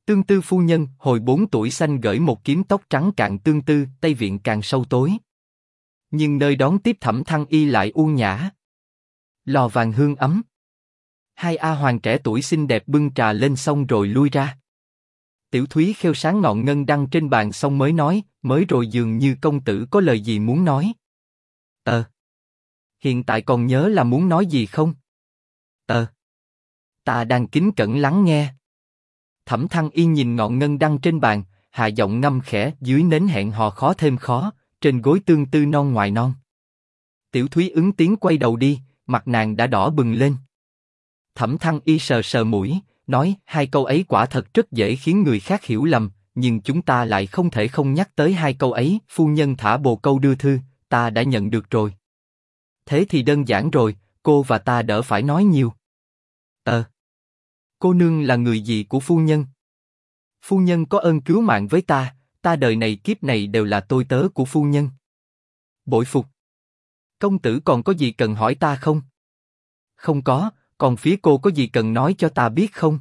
Tương Tư phu nhân, hồi 4 tuổi xanh gởi một kiếm tóc trắng cạn tương tư, Tây viện càng sâu tối. Nhưng nơi đón tiếp Thẩm Thăng Y lại u nhã. Lò vàng hương ấm. Hai A Hoàng trẻ tuổi xinh đẹp bưng trà lên xong rồi lui ra. Tiểu Thúy khêu sáng ngọn ngân đăng trên bàn xong mới nói, mới rồi dường như công tử có lời gì muốn nói. Hiện tại còn nhớ là muốn nói gì không? Ta đang kính cẩn lắng nghe. Thẩm Thăng Y nhìn ngọn ngân đăng trên bàn, hạ giọng ngâm khẽ, dưới nến hẹn hò khó thêm khó, trên gối tương tư non ngoài non. Tiểu Thúy ứng tiếng quay đầu đi, mặt nàng đã đỏ bừng lên. Thẩm Thăng Y sờ sờ mũi, nói, hai câu ấy quả thật rất dễ khiến người khác hiểu lầm, nhưng chúng ta lại không thể không nhắc tới hai câu ấy. Phu nhân thả bồ câu đưa thư, ta đã nhận được rồi. Thế thì đơn giản rồi, cô và ta đỡ phải nói nhiều. Cô nương là người gì của phu nhân? Phu nhân có ơn cứu mạng với ta đời này kiếp này đều là tôi tớ của phu nhân. Bội phục. Công tử còn có gì cần hỏi ta không? Không có, còn phía cô có gì cần nói cho ta biết không?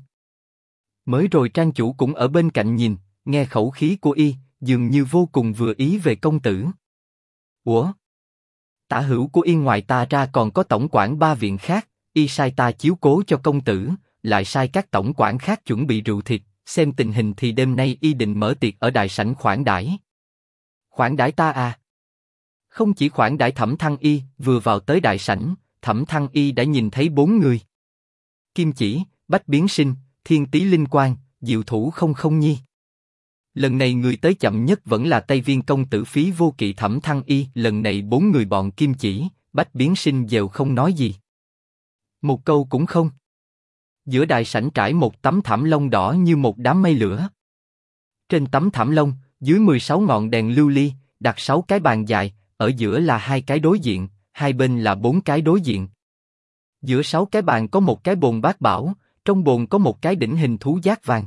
Mới rồi trang chủ cũng ở bên cạnh nhìn, nghe khẩu khí của y, dường như vô cùng vừa ý về công tử. Ủa? Tả hữu của y ngoài ta ra còn có tổng quản 3 viện khác, y sai ta chiếu cố cho công tử, lại sai các tổng quản khác chuẩn bị rượu thịt, xem tình hình thì đêm nay y định mở tiệc ở đại sảnh khoản đãi. Khoản đãi ta à? Không chỉ khoản đãi Thẩm Thăng Y, vừa vào tới đại sảnh, Thẩm Thăng Y đã nhìn thấy 4 người. Kim Chỉ, Bách Biến Sinh, Thiên Tý Linh Quang, Diệu Thủ Không Không Nhi. Lần này người tới chậm nhất vẫn là Tây Viên công tử Phí Vô Kỵ Thẩm Thăng Y. Lần này 4 người bọn Kim Chỉ, Bách Biến Sinh đều không nói gì. Một câu cũng không. Giữa đại sảnh trải một tấm thảm lông đỏ như một đám mây lửa. Trên tấm thảm lông, dưới 16 ngọn đèn lưu ly, đặt 6 cái bàn dài, ở giữa là 2 cái đối diện, hai bên là 4 cái đối diện. Giữa 6 cái bàn có một cái bồn bát bảo, trong bồn có một cái đỉnh hình thú giác vàng.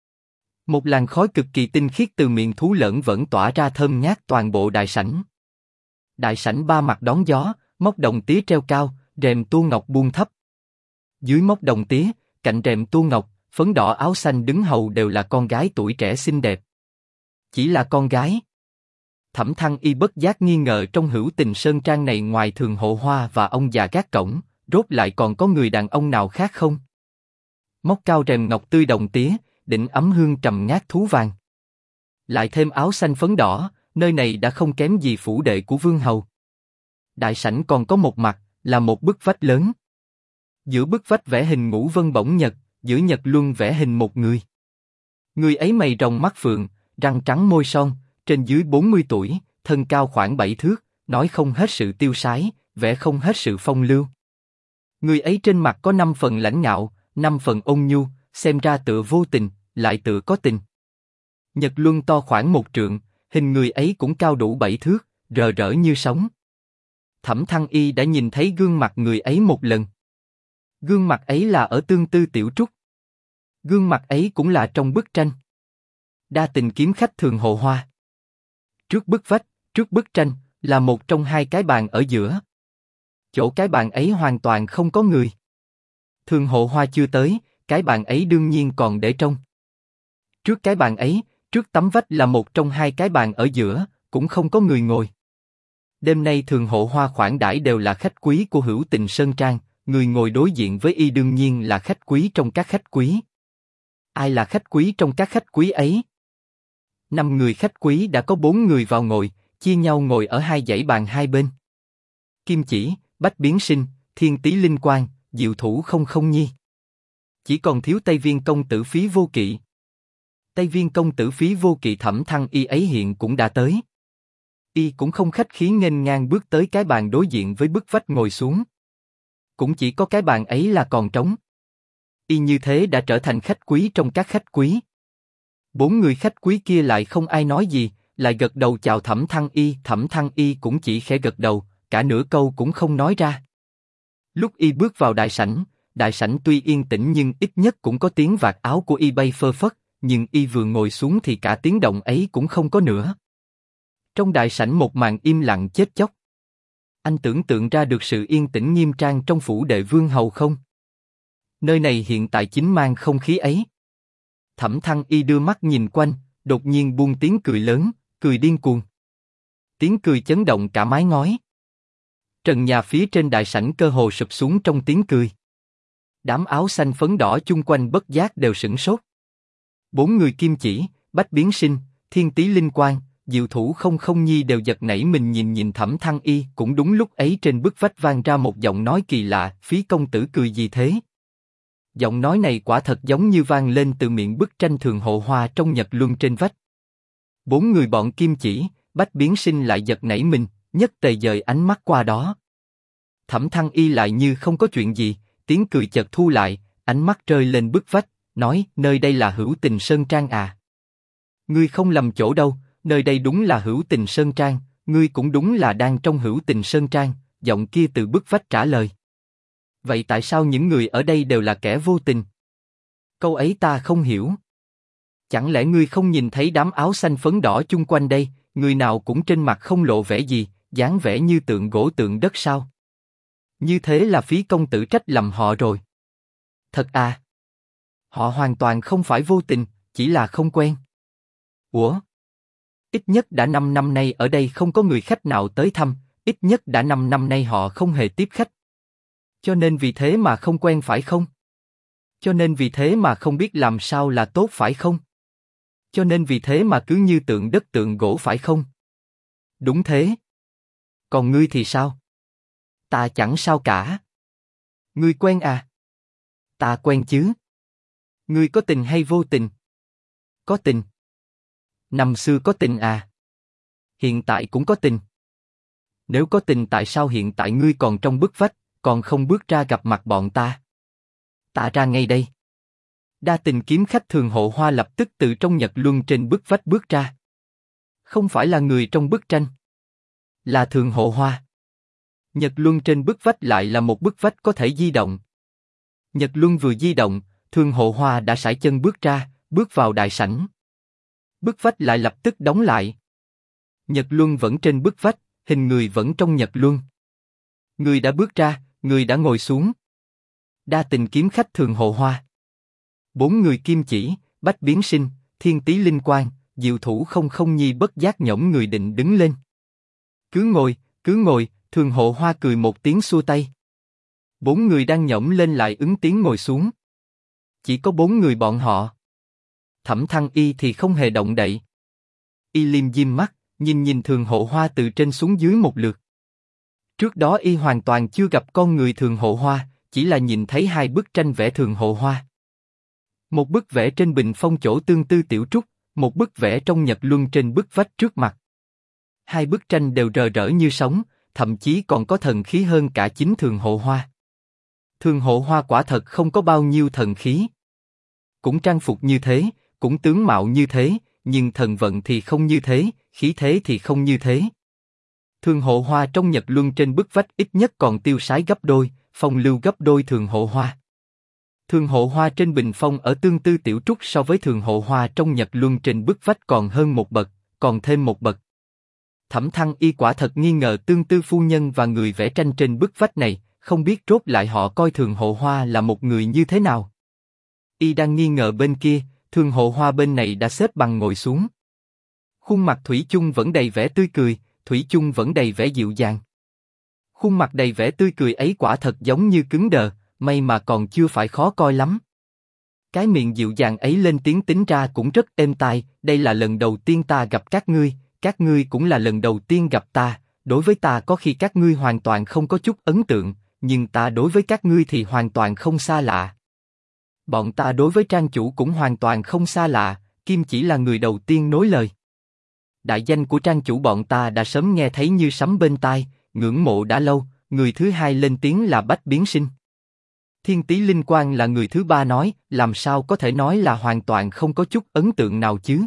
Một làn khói cực kỳ tinh khiết từ miệng thú lởn vởn tỏa ra thơm ngát toàn bộ đại sảnh. Đại sảnh 3 mặt đón gió, móc đồng tía treo cao, rèm tua ngọc buông thấp. Dưới móc đồng tía, cạnh rèm tua ngọc, phấn đỏ áo xanh đứng hầu đều là con gái tuổi trẻ xinh đẹp. Chỉ là con gái. Thẩm Thăng Y bất giác nghi ngờ trong Hữu Tình Sơn Trang này ngoài Thường Hộ Hoa và ông già gác cổng, rốt lại còn có người đàn ông nào khác không? Móc cao rèm ngọc tươi đồng tía, đỉnh ấm hương trầm ngát thú vàng. Lại thêm áo xanh phấn đỏ, nơi này đã không kém gì phủ đệ của vương hầu. Đại sảnh còn có một mặt, là một bức vách lớn. Giữa bức vách vẽ hình ngũ vân bổng nhật, giữa nhật luân vẽ hình một người. Người ấy mày rồng mắt phượng, răng trắng môi son, trên dưới 40 tuổi, thân cao khoảng 7 thước, nói không hết sự tiêu sái, vẽ không hết sự phong lưu. Người ấy trên mặt có 5 phần lãnh ngạo, 5 phần ôn nhu, xem ra tựa vô tình, lại tựa có tình. Nhật luân to khoảng 1 trượng, hình người ấy cũng cao đủ 7 thước, rờ rỡ như sóng. Thẩm Thăng Y đã nhìn thấy gương mặt người ấy một lần. Gương mặt ấy là ở Tương Tư Tiểu Trúc. Gương mặt ấy cũng là trong bức tranh. Đa tình kiếm khách Thường Hộ Hoa. Trước bức vách, trước bức tranh, là một trong 2 cái bàn ở giữa. Chỗ cái bàn ấy hoàn toàn không có người. Thường Hộ Hoa chưa tới, cái bàn ấy đương nhiên còn để trống. Trước cái bàn ấy, trước tấm vách là một trong 2 cái bàn ở giữa, cũng không có người ngồi. Đêm nay Thường Hộ Hoa khoản đãi đều là khách quý của Hữu Tình Sơn Trang, người ngồi đối diện với y đương nhiên là khách quý trong các khách quý. Ai là khách quý trong các khách quý ấy? 5 người khách quý đã có 4 người vào ngồi, chia nhau ngồi ở 2 dãy bàn hai bên. Kim Chỉ, Bách Biến Sinh, Thiên Tý Linh Quang, Diệu Thủ Không Không Nhi. Chỉ còn thiếu Tây Viên công tử Phí Vô Kỵ. Tây Viên công tử Phí Vô Kỵ Thẩm Thăng Y ấy hiện cũng đã tới. Y cũng không khách khí nghênh ngang bước tới cái bàn đối diện với bức vách ngồi xuống. Cũng chỉ có cái bàn ấy là còn trống. Y như thế đã trở thành khách quý trong các khách quý. 4 người khách quý kia lại không ai nói gì, lại gật đầu chào Thẩm Thăng Y. Thẩm Thăng Y cũng chỉ khẽ gật đầu, cả nửa câu cũng không nói ra. Lúc Y bước vào đại sảnh tuy yên tĩnh nhưng ít nhất cũng có tiếng vạt áo của Y bay phơ phất, nhưng Y vừa ngồi xuống thì cả tiếng động ấy cũng không có nữa. Trong đại sảnh một màn im lặng chết chóc. Anh tưởng tượng ra được sự yên tĩnh nghiêm trang trong phủ đệ vương hầu không? Nơi này hiện tại chính mang không khí ấy. Thẩm Thăng Y đưa mắt nhìn quanh, đột nhiên buông tiếng cười lớn, cười điên cuồng. Tiếng cười chấn động cả mái ngói. Trần nhà phía trên đại sảnh cơ hồ sụp xuống trong tiếng cười. Đám áo xanh phấn đỏ chung quanh bất giác đều sửng sốt. 4 người Kim Chỉ, Bách Biến Sinh, Thiên Tý Linh Quang, Diệu Thủ Không Không Nhi đều giật nảy mình nhìn Thẩm Thăng Y. Cũng đúng lúc ấy trên bức vách vang ra một giọng nói kỳ lạ, Phí công tử cười gì thế? Giọng nói này quả thật giống như vang lên từ miệng bức tranh Thường Hộ Hoa trong Nhật Luân trên vách. 4 người bọn Kim Chỉ, Bách Biến Sinh lại giật nảy mình, nhất tề dời ánh mắt qua đó. Thẩm Thăng Y lại như không có chuyện gì, tiếng cười chợt thu lại, ánh mắt rơi lên bức vách, nói: nơi đây là Hữu Tình Sơn Trang à? Ngươi không lầm chỗ đâu, nơi đây đúng là Hữu Tình Sơn Trang, ngươi cũng đúng là đang trong Hữu Tình Sơn Trang. Giọng kia từ bức vách trả lời. Vậy tại sao những người ở đây đều là kẻ vô tình? Câu ấy ta không hiểu. Chẳng lẽ ngươi không nhìn thấy đám áo xanh phấn đỏ chung quanh đây, người nào cũng trên mặt không lộ vẻ gì, dáng vẻ như tượng gỗ tượng đất sao? Như thế là Phí công tử trách lầm họ rồi. Thật à? Họ hoàn toàn không phải vô tình, chỉ là không quen. Ủa? Ít nhất đã 5 năm nay ở đây không có người khách nào tới thăm, ít nhất đã 5 năm nay họ không hề tiếp khách. Cho nên vì thế mà không quen phải không? Cho nên vì thế mà không biết làm sao là tốt phải không? Cho nên vì thế mà cứ như tượng đất tượng gỗ phải không? Đúng thế. Còn ngươi thì sao? Ta chẳng sao cả. Ngươi quen à? Ta quen chứ. Ngươi có tình hay vô tình? Có tình. Năm xưa có tình à? Hiện tại cũng có tình. Nếu có tình tại sao hiện tại ngươi còn trong bức vách, còn không bước ra gặp mặt bọn ta? Ta ra ngay đây. Đa tình kiếm khách Thường Hộ Hoa lập tức từ trong Nhật Luân trên bức vách bước ra. Không phải là người trong bức tranh, là Thường Hộ Hoa. Nhật Luân trên bức vách lại là một bức vách có thể di động. Nhật Luân vừa di động, Thường Hộ Hoa đã sải chân bước ra, bước vào đại sảnh. Bức vách lại lập tức đóng lại. Nhật Luân vẫn trên bức vách, hình người vẫn trong Nhật Luân. Người đã bước ra, người đã ngồi xuống. Đa tình kiếm khách Thường Hộ Hoa. 4 người Kim Chỉ, Bách Biến Sinh, Thiên Tý Linh Quang, Diệu Thủ Không Không Nhi bất giác nhõm người định đứng lên. Cứ ngồi, Thường Hộ Hoa cười một tiếng xua tay. 4 người đang nhõm lên lại ứng tiếng ngồi xuống. Chỉ có 4 người bọn họ. Thẩm Thăng Y thì không hề động đậy. Y liêm diêm mắt, nhìn Thường Hộ Hoa từ trên xuống dưới một lượt. Trước đó Y hoàn toàn chưa gặp con người Thường Hộ Hoa, chỉ là nhìn thấy 2 bức tranh vẽ Thường Hộ Hoa. Một bức vẽ trên bình phong chỗ tương tư tiểu trúc, một bức vẽ trong Nhật Luân trên bức vách trước mặt. 2 bức tranh đều rờ rỡ như sóng, thậm chí còn có thần khí hơn cả chính Thường Hộ Hoa. Thường Hộ Hoa quả thật không có bao nhiêu thần khí. Cũng trang phục như thế, cũng tướng mạo như thế, nhưng thần vận thì không như thế, khí thế thì không như thế. Thường Hộ Hoa trong Nhật Luân trên bức vách ít nhất còn tiêu sái gấp đôi, phong lưu gấp đôi Thường Hộ Hoa. Thường Hộ Hoa trên bình phong ở tương tư tiểu trúc so với Thường Hộ Hoa trong Nhật Luân trên bức vách còn hơn một bậc, còn thêm một bậc. Thẩm Thăng Y quả thật nghi ngờ tương tư phu nhân và người vẽ tranh trên bức vách này, không biết rốt lại họ coi Thường Hộ Hoa là một người như thế nào. Y đang nghi ngờ bên kia, Thường Hộ Hoa bên này đã xếp bằng ngồi xuống. Khuôn mặt thủy chung vẫn đầy vẻ tươi cười, thủy chung vẫn đầy vẻ dịu dàng. Khuôn mặt đầy vẻ tươi cười ấy quả thật giống như cứng đờ, may mà còn chưa phải khó coi lắm. Cái miệng dịu dàng ấy lên tiếng tính ra cũng rất êm tai, đây là lần đầu tiên ta gặp các ngươi cũng là lần đầu tiên gặp ta, đối với ta có khi các ngươi hoàn toàn không có chút ấn tượng, nhưng ta đối với các ngươi thì hoàn toàn không xa lạ. Bọn ta đối với trang chủ cũng hoàn toàn không xa lạ, Kim Chỉ là người đầu tiên nối lời. Đại danh của trang chủ bọn ta đã sớm nghe thấy như sấm bên tai, ngưỡng mộ đã lâu, người thứ hai lên tiếng là Bách Biến Sinh. Thiên Tý Linh Quang là người thứ ba nói, làm sao có thể nói là hoàn toàn không có chút ấn tượng nào chứ?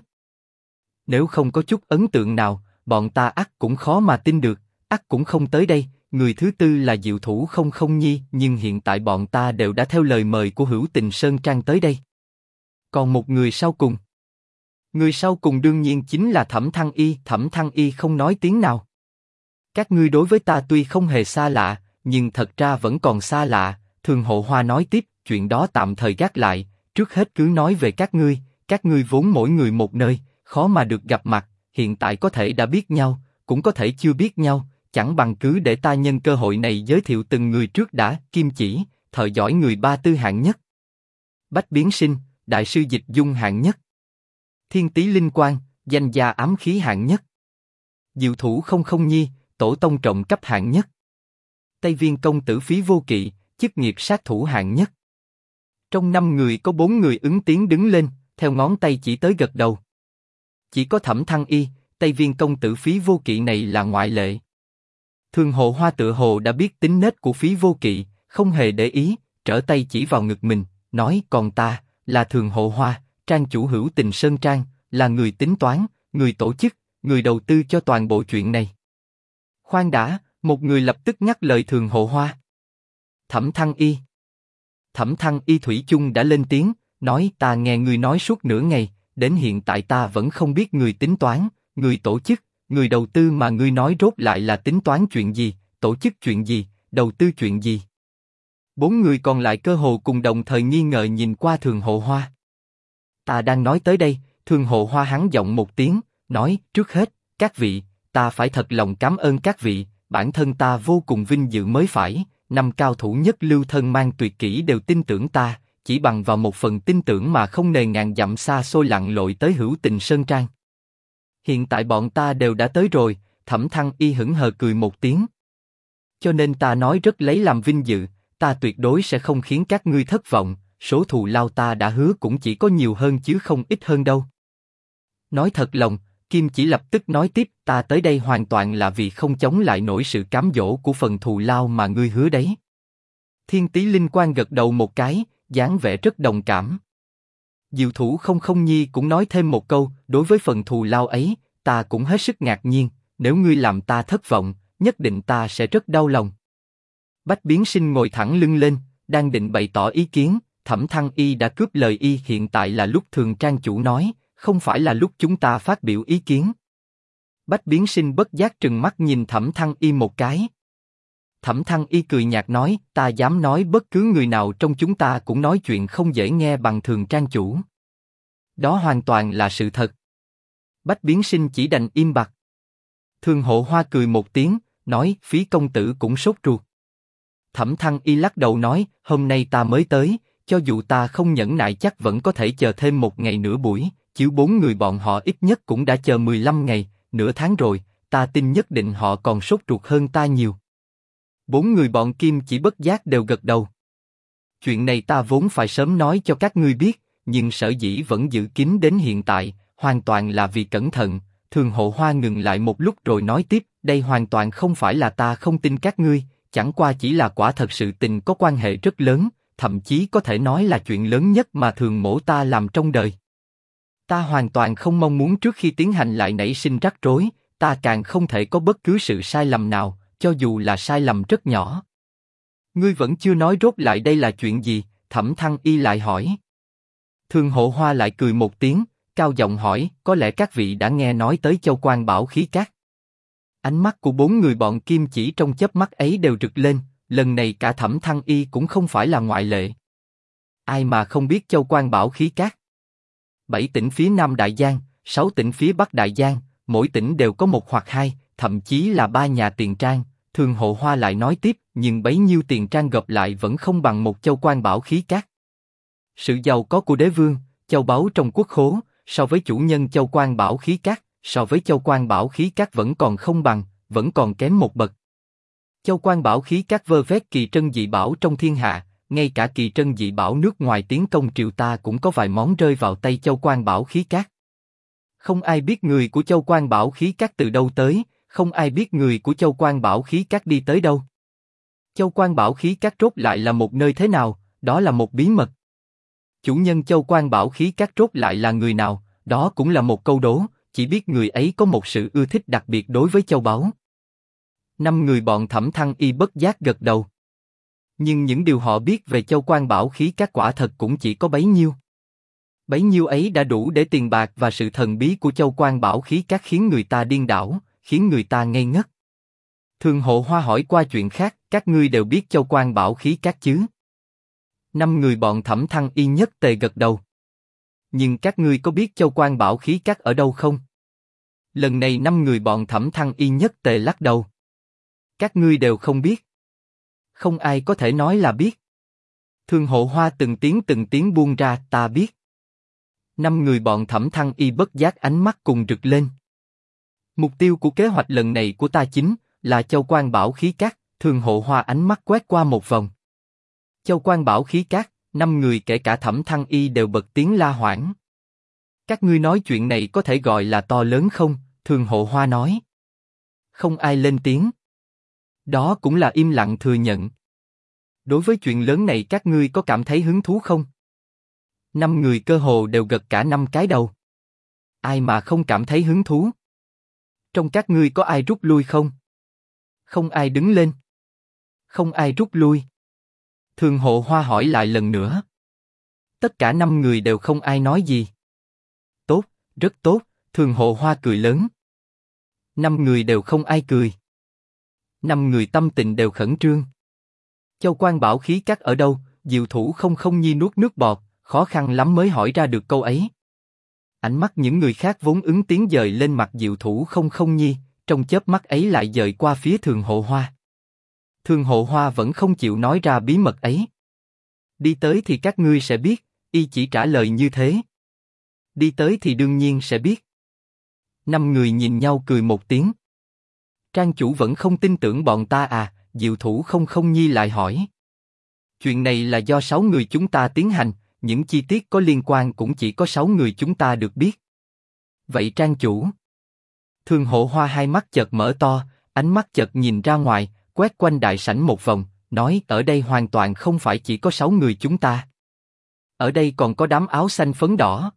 Nếu không có chút ấn tượng nào, bọn ta ắt cũng khó mà tin được, ắt cũng không tới đây. Người thứ tư là Diệu Thủ Không Không Nhi, nhưng hiện tại bọn ta đều đã theo lời mời của Hữu Tình Sơn Trang tới đây. Còn một người sau cùng. Người sau cùng đương nhiên chính là Thẩm Thăng Y. Thẩm Thăng Y không nói tiếng nào. Các ngươi đối với ta tuy không hề xa lạ, nhưng thật ra vẫn còn xa lạ. Thường Hộ Hoa nói tiếp, chuyện đó tạm thời gác lại, trước hết cứ nói về các ngươi. các ngươi vốn mỗi người một nơi, khó mà được gặp mặt, hiện tại có thể đã biết nhau, cũng có thể chưa biết nhau, chẳng bằng cứ để ta nhân cơ hội này giới thiệu từng người trước đã. Kim Chỉ, thợ giỏi người Ba Tư hạng nhất. Bách Biến Sinh, đại sư dịch dung hạng nhất. Thiên Tý Linh Quang, danh gia ám khí hạng nhất. Diệu Thủ Không Không Nhi, tổ tông trọng cấp hạng nhất. Tây Viên công tử Phí Vô Kỵ, chức nghiệp sát thủ hạng nhất. Trong 5 người có 4 người ứng tiếng đứng lên, theo ngón tay chỉ tới gật đầu. Chỉ có Thẩm Thăng Y, Tây Viên công tử Phí Vô Kỵ này là ngoại lệ. Thường Hộ Hoa tựa hồ đã biết tính nết của Phí Vô Kỵ, không hề để ý, trở tay chỉ vào ngực mình, nói: còn ta, là Thường Hộ Hoa, trang chủ Hữu Tình Sơn Trang, là người tính toán, người tổ chức, người đầu tư cho toàn bộ chuyện này. Khoan đã, một người lập tức nhắc lời Thường Hộ Hoa. Thẩm Thăng Y. Thẩm Thăng Y thủy chung đã lên tiếng, nói: ta nghe ngươi nói suốt nửa ngày, đến hiện tại ta vẫn không biết người tính toán, người tổ chức, người đầu tư mà ngươi nói rốt lại là tính toán chuyện gì, tổ chức chuyện gì, đầu tư chuyện gì. 4 người còn lại cơ hồ cùng đồng thời nghi ngờ nhìn qua Thường Hộ Hoa. Ta đang nói tới đây, Thường Hộ Hoa hắn giọng một tiếng, nói: trước hết, các vị, ta phải thật lòng cảm ơn các vị, bản thân ta vô cùng vinh dự mới phải. 5 cao thủ nhất lưu thân mang tuyệt kỹ đều tin tưởng ta, chỉ bằng vào một phần tin tưởng mà không nề ngàn dặm xa xôi lặn lội tới Hữu Tình Sơn Trang. Hiện tại bọn ta đều đã tới rồi. Thẩm Thăng Y hững hờ cười một tiếng. Cho nên ta nói rất lấy làm vinh dự, ta tuyệt đối sẽ không khiến các ngươi thất vọng, số thù lao ta đã hứa cũng chỉ có nhiều hơn chứ không ít hơn đâu. Nói thật lòng, Kim Chỉ lập tức nói tiếp: ta tới đây hoàn toàn là vì không chống lại nổi sự cám dỗ của phần thù lao mà ngươi hứa đấy. Thiên Tý Linh Quang gật đầu một cái, dáng vẻ rất đồng cảm. Diệu Thủ Không Không Nhi cũng nói thêm một câu: đối với phần thù lao ấy, ta cũng hết sức ngạc nhiên, nếu ngươi làm ta thất vọng, nhất định ta sẽ rất đau lòng. Bách Biến Sinh ngồi thẳng lưng lên, đang định bày tỏ ý kiến, Thẩm Thăng Y đã cướp lời y: hiện tại là lúc Thường trang chủ nói, không phải là lúc chúng ta phát biểu ý kiến. Bách Biến Sinh bất giác trừng mắt nhìn Thẩm Thăng Y một cái. Thẩm Thăng Y cười nhạt nói: ta dám nói bất cứ người nào trong chúng ta cũng nói chuyện không dễ nghe bằng Thường trang chủ. Đó hoàn toàn là sự thật. Bách Biến Sinh chỉ đành im bặt. Thường Hộ Hoa cười một tiếng, nói: Phí công tử cũng sốt ruột. Thẩm Thăng Y lắc đầu nói: hôm nay ta mới tới, cho dù ta không nhẫn nại chắc vẫn có thể chờ thêm 1 ngày nửa buổi, chứ 4 người bọn họ ít nhất cũng đã chờ 15 ngày, nửa tháng rồi, ta tin nhất định họ còn sốt ruột hơn ta nhiều. 4 người bọn Kim Chỉ bất giác đều gật đầu. Chuyện này ta vốn phải sớm nói cho các ngươi biết, nhưng sở dĩ vẫn giữ kín đến hiện tại, hoàn toàn là vì cẩn thận. Thường Hộ Hoa ngừng lại một lúc rồi nói tiếp: đây hoàn toàn không phải là ta không tin các ngươi, chẳng qua chỉ là quả thật sự tình có quan hệ rất lớn, thậm chí có thể nói là chuyện lớn nhất mà Thường mỗ ta làm trong đời. Ta hoàn toàn không mong muốn trước khi tiến hành lại nảy sinh rắc rối, ta càng không thể có bất cứ sự sai lầm nào, cho dù là sai lầm rất nhỏ. Ngươi vẫn chưa nói rốt lại đây là chuyện gì? Thẩm Thăng Y lại hỏi. Thường Hộ Hoa lại cười một tiếng, cao giọng hỏi: có lẽ các vị đã nghe nói tới Châu Quan Bảo Khí Các. Ánh mắt của 4 người bọn Kim Chỉ trong chớp mắt ấy đều rực lên, lần này cả Thẩm Thăng Y cũng không phải là ngoại lệ. Ai mà không biết Châu Quan Bảo Khí Các? 7 tỉnh phía Nam Đại Giang, 6 tỉnh phía Bắc Đại Giang, mỗi tỉnh đều có 1 hoặc 2, thậm chí là 3 nhà tiền trang. Thường Hộ Hoa lại nói tiếp: nhưng bấy nhiêu tiền trang gộp lại vẫn không bằng một Châu Quan Bảo Khí Các. Sự giàu có của đế vương, châu báu trong quốc khố, so với chủ nhân Châu Quan Bảo Khí Các, so với Châu Quan Bảo Khí Các vẫn còn không bằng, vẫn còn kém một bậc. Châu Quan Bảo Khí Các vơ vét kỳ trân dị bảo trong thiên hạ, ngay cả kỳ trân dị bảo nước ngoài tiến công triều ta cũng có vài món rơi vào tay Châu Quan Bảo Khí Các. Không ai biết người của Châu Quan Bảo Khí Các từ đâu tới, không ai biết người của Châu Quan Bảo Khí Các đi tới đâu. Châu Quan Bảo Khí Các rốt lại là một nơi thế nào, đó là một bí mật. Chủ nhân Châu Quan Bảo Khí Các rốt lại là người nào, đó cũng là một câu đố, chỉ biết người ấy có một sự ưa thích đặc biệt đối với châu báu. 5 người bọn Thẩm Thăng Y bất giác gật đầu. Nhưng những điều họ biết về Châu Quan Bảo Khí Các quả thật cũng chỉ có bấy nhiêu. Bấy nhiêu ấy đã đủ để tiền bạc và sự thần bí của Châu Quan Bảo Khí Các khiến người ta điên đảo, khiến người ta ngây ngất. Thường Hộ Hoa hỏi qua chuyện khác: các ngươi đều biết Châu Quan Bảo Khí Các chứ? 5 người bọn Thẩm Thăng Y nhất tề gật đầu. nhưng các ngươi có biết Châu Quan Bảo Khí Các ở đâu không? Lần này 5 người bọn Thẩm Thăng Y nhất tề lắc đầu. Các ngươi đều không biết. Không ai có thể nói là biết. Thương Hộ Hoa từng tiếng buông ra, ta biết. 5 người bọn Thẩm Thăng Y bất giác ánh mắt cùng rực lên. Mục tiêu của kế hoạch lần này của ta chính là Châu Quan Bảo Khí Các. Thương Hộ Hoa ánh mắt quét qua một vòng. Châu Quan Bảo Khí Các, 5 người kể cả Thẩm Thăng Y đều bật tiếng la hoảng. Các ngươi nói chuyện này có thể gọi là to lớn không? Thương Hộ Hoa nói. Không ai lên tiếng. Đó cũng là im lặng thừa nhận. Đối với chuyện lớn này các ngươi có cảm thấy hứng thú không? 5 người cơ hồ đều gật cả 5 cái đầu. Ai mà không cảm thấy hứng thú? Trong các ngươi có ai rút lui không? Không ai đứng lên. Không ai rút lui. Thương Hộ Hoa hỏi lại lần nữa. Tất cả 5 người đều không ai nói gì. Tốt, rất tốt, Thương Hộ Hoa cười lớn. 5 người đều không ai cười. 5 người tâm tình đều khẩn trương. Châu Quan Bảo Khí Các ở đâu? Diệu Thủ không nhi nuốt nước bọt, khó khăn lắm mới hỏi ra được câu ấy. Ánh mắt những người khác vốn ứng tiếng dời lên mặt Diệu Thủ không nhi, trong chớp mắt ấy lại dời qua phía Thương Hộ Hoa. Thương Hộ Hoa vẫn không chịu nói ra bí mật ấy. Đi tới thì các ngươi sẽ biết, y chỉ trả lời như thế. Đi tới thì đương nhiên sẽ biết. 5 người nhìn nhau cười một tiếng. Trang chủ vẫn không tin tưởng bọn ta à? Diệu Thủ không nhi lại hỏi. Chuyện này là do 6 người chúng ta tiến hành, những chi tiết có liên quan cũng chỉ có 6 người chúng ta được biết. Vậy Trang chủ? Thương Hộ Hoa hai mắt chợt mở to, ánh mắt chợt nhìn ra ngoài, quét quanh đại sảnh một vòng, nói ở đây hoàn toàn không phải chỉ có 6 người chúng ta. Ở đây còn có đám áo xanh phấn đỏ.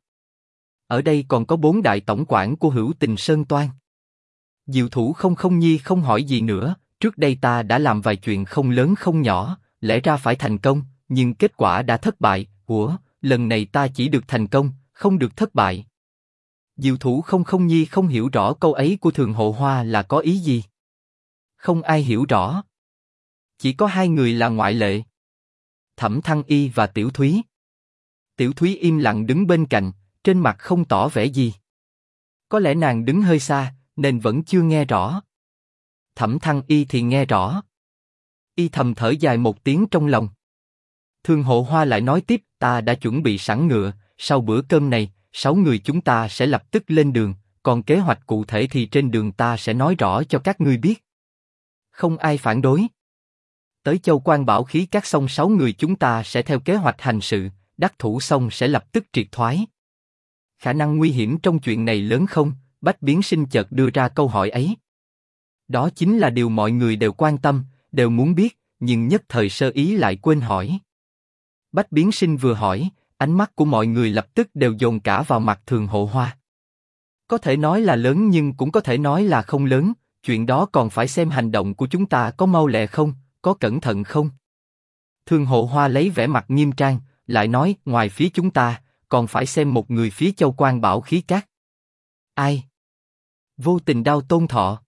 Ở đây còn có 4 đại tổng quản của Hữu Tình Sơn Toan. Diệu Thủ không nhi không hỏi gì nữa, trước đây ta đã làm vài chuyện không lớn không nhỏ, lẽ ra phải thành công, nhưng kết quả đã thất bại. Ủa, lần này ta chỉ được thành công, không được thất bại. Diệu Thủ không nhi không hiểu rõ câu ấy của Thương Hộ Hoa là có ý gì. Không ai hiểu rõ. Chỉ có 2 người là ngoại lệ. Thẩm Thăng Y và Tiểu Thúy. Tiểu Thúy im lặng đứng bên cạnh, trên mặt không tỏ vẻ gì. Có lẽ nàng đứng hơi xa, nên vẫn chưa nghe rõ. Thẩm Thăng Y thì nghe rõ. Y thầm thở dài một tiếng trong lòng. Thương Hộ Hoa lại nói tiếp, ta đã chuẩn bị sẵn ngựa, sau bữa cơm này, 6 người chúng ta sẽ lập tức lên đường, còn kế hoạch cụ thể thì trên đường ta sẽ nói rõ cho các ngươi biết. Không ai phản đối. Tới Châu Quan Bảo Khí Các xong 6 người chúng ta sẽ theo kế hoạch hành sự, đắc thủ xong sẽ lập tức triệt thoái. Khả năng nguy hiểm trong chuyện này lớn không? Bách Biến Sinh chợt đưa ra câu hỏi ấy. Đó chính là điều mọi người đều quan tâm, đều muốn biết, nhưng nhất thời sơ ý lại quên hỏi. Bách Biến Sinh vừa hỏi, ánh mắt của mọi người lập tức đều dồn cả vào mặt Thương Hộ Hoa. Có thể nói là lớn nhưng cũng có thể nói là không lớn, chuyện đó còn phải xem hành động của chúng ta có mau lẹ không, có cẩn thận không. Thương Hộ Hoa lấy vẻ mặt nghiêm trang, lại nói, ngoài phía chúng ta, còn phải xem một người phía Châu Quan Bảo Khí Các. Ai? Vô Tình Đao Tôn Thọ.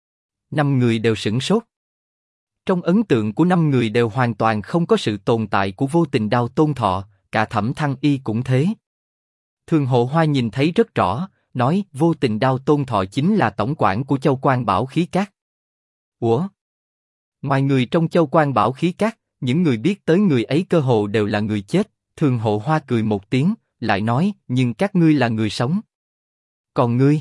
5 người đều sửng sốt. Trong ấn tượng của 5 người đều hoàn toàn không có sự tồn tại của Vô Tình Đao Tôn Thọ, cả Thẩm Thăng Y cũng thế. Thương Hộ Hoa nhìn thấy rất rõ, nói Vô Tình Đao Tôn Thọ chính là tổng quản của Châu Quan Bảo Khí Các. Ủa? Ngoài người trong Châu Quan Bảo Khí Các, những người biết tới người ấy cơ hồ đều là người chết. Thương Hộ Hoa cười một tiếng, lại nói, nhưng các ngươi là người sống. Còn ngươi?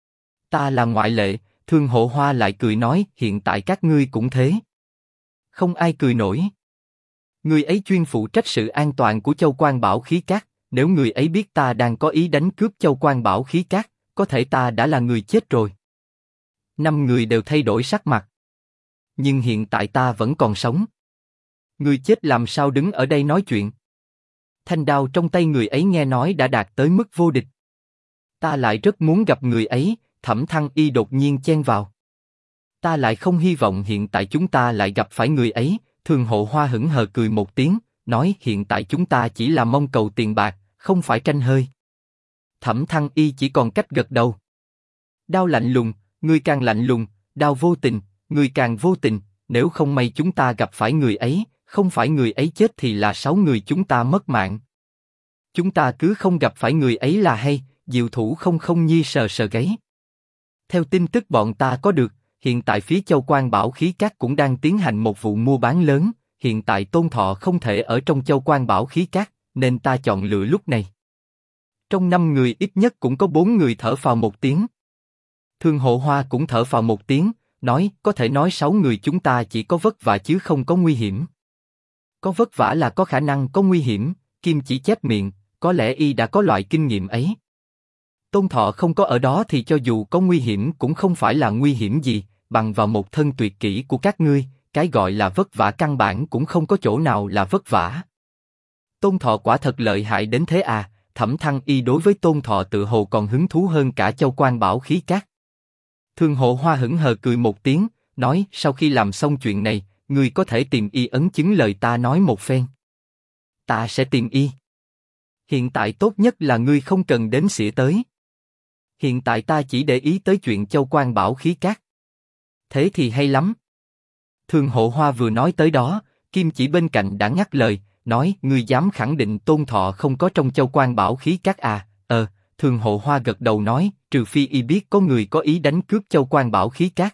Ta là ngoại lệ. Thương Hộ Hoa lại cười nói, hiện tại các ngươi cũng thế. Không ai cười nổi. Người ấy chuyên phụ trách sự an toàn của Châu Quan Bảo Khí Các, nếu người ấy biết ta đang có ý đánh cướp Châu Quan Bảo Khí Các, có thể ta đã là người chết rồi. 5 người đều thay đổi sắc mặt. Nhưng hiện tại ta vẫn còn sống. Người chết làm sao đứng ở đây nói chuyện? Thanh đao trong tay người ấy nghe nói đã đạt tới mức vô địch. Ta lại rất muốn gặp người ấy. Thẩm Thăng Y đột nhiên chen vào. Ta lại không hy vọng hiện tại chúng ta lại gặp phải người ấy. Thương Hộ Hoa hững hờ cười một tiếng, nói hiện tại chúng ta chỉ là mong cầu tiền bạc, không phải tranh hơi. Thẩm Thăng Y chỉ còn cách gật đầu. Đao lạnh lùng, ngươi càng lạnh lùng, Đao vô tình, ngươi càng vô tình, nếu không may chúng ta gặp phải người ấy, không phải người ấy chết thì là 6 người chúng ta mất mạng. Chúng ta cứ không gặp phải người ấy là hay, Diệu Thủ không nhi sờ sờ gáy. Theo tin tức bọn ta có được, hiện tại phía Châu Quan Bảo Khí Các cũng đang tiến hành một vụ mua bán lớn, hiện tại Tôn Thọ không thể ở trong Châu Quan Bảo Khí Các, nên ta chọn lựa lúc này. Trong 5 người ít nhất cũng có 4 người thở phào một tiếng. Thương Hộ Hoa cũng thở phào một tiếng, nói có thể nói 6 người chúng ta chỉ có vất vả chứ không có nguy hiểm. Có vất vả là có khả năng có nguy hiểm, Kim chỉ chép miệng, có lẽ y đã có loại kinh nghiệm ấy. Tôn Thọ không có ở đó thì cho dù có nguy hiểm cũng không phải là nguy hiểm gì, bằng vào một thân tuyệt kỹ của các ngươi, cái gọi là vất vả căn bản cũng không có chỗ nào là vất vả. Tôn Thọ quả thật lợi hại đến thế à? Thẩm Thăng Y đối với Tôn Thọ tự hồ còn hứng thú hơn cả Châu Quan Bảo Khí Các. Thương Hộ Hoa hững hờ cười một tiếng, nói sau khi làm xong chuyện này, ngươi có thể tìm y ấn chứng lời ta nói một phen. Ta sẽ tìm y. Hiện tại tốt nhất là ngươi không cần đến xỉa tới. Hiện tại ta chỉ để ý tới chuyện Châu Quan Bảo Khí Các. Thế thì hay lắm. Thương Hộ Hoa vừa nói tới đó, Kim chỉ bên cạnh đã ngắt lời, nói ngươi dám khẳng định Tôn Thọ không có trong Châu Quan Bảo Khí Các à? Thương Hộ Hoa gật đầu nói, trừ phi y biết có người có ý đánh cướp Châu Quan Bảo Khí Các.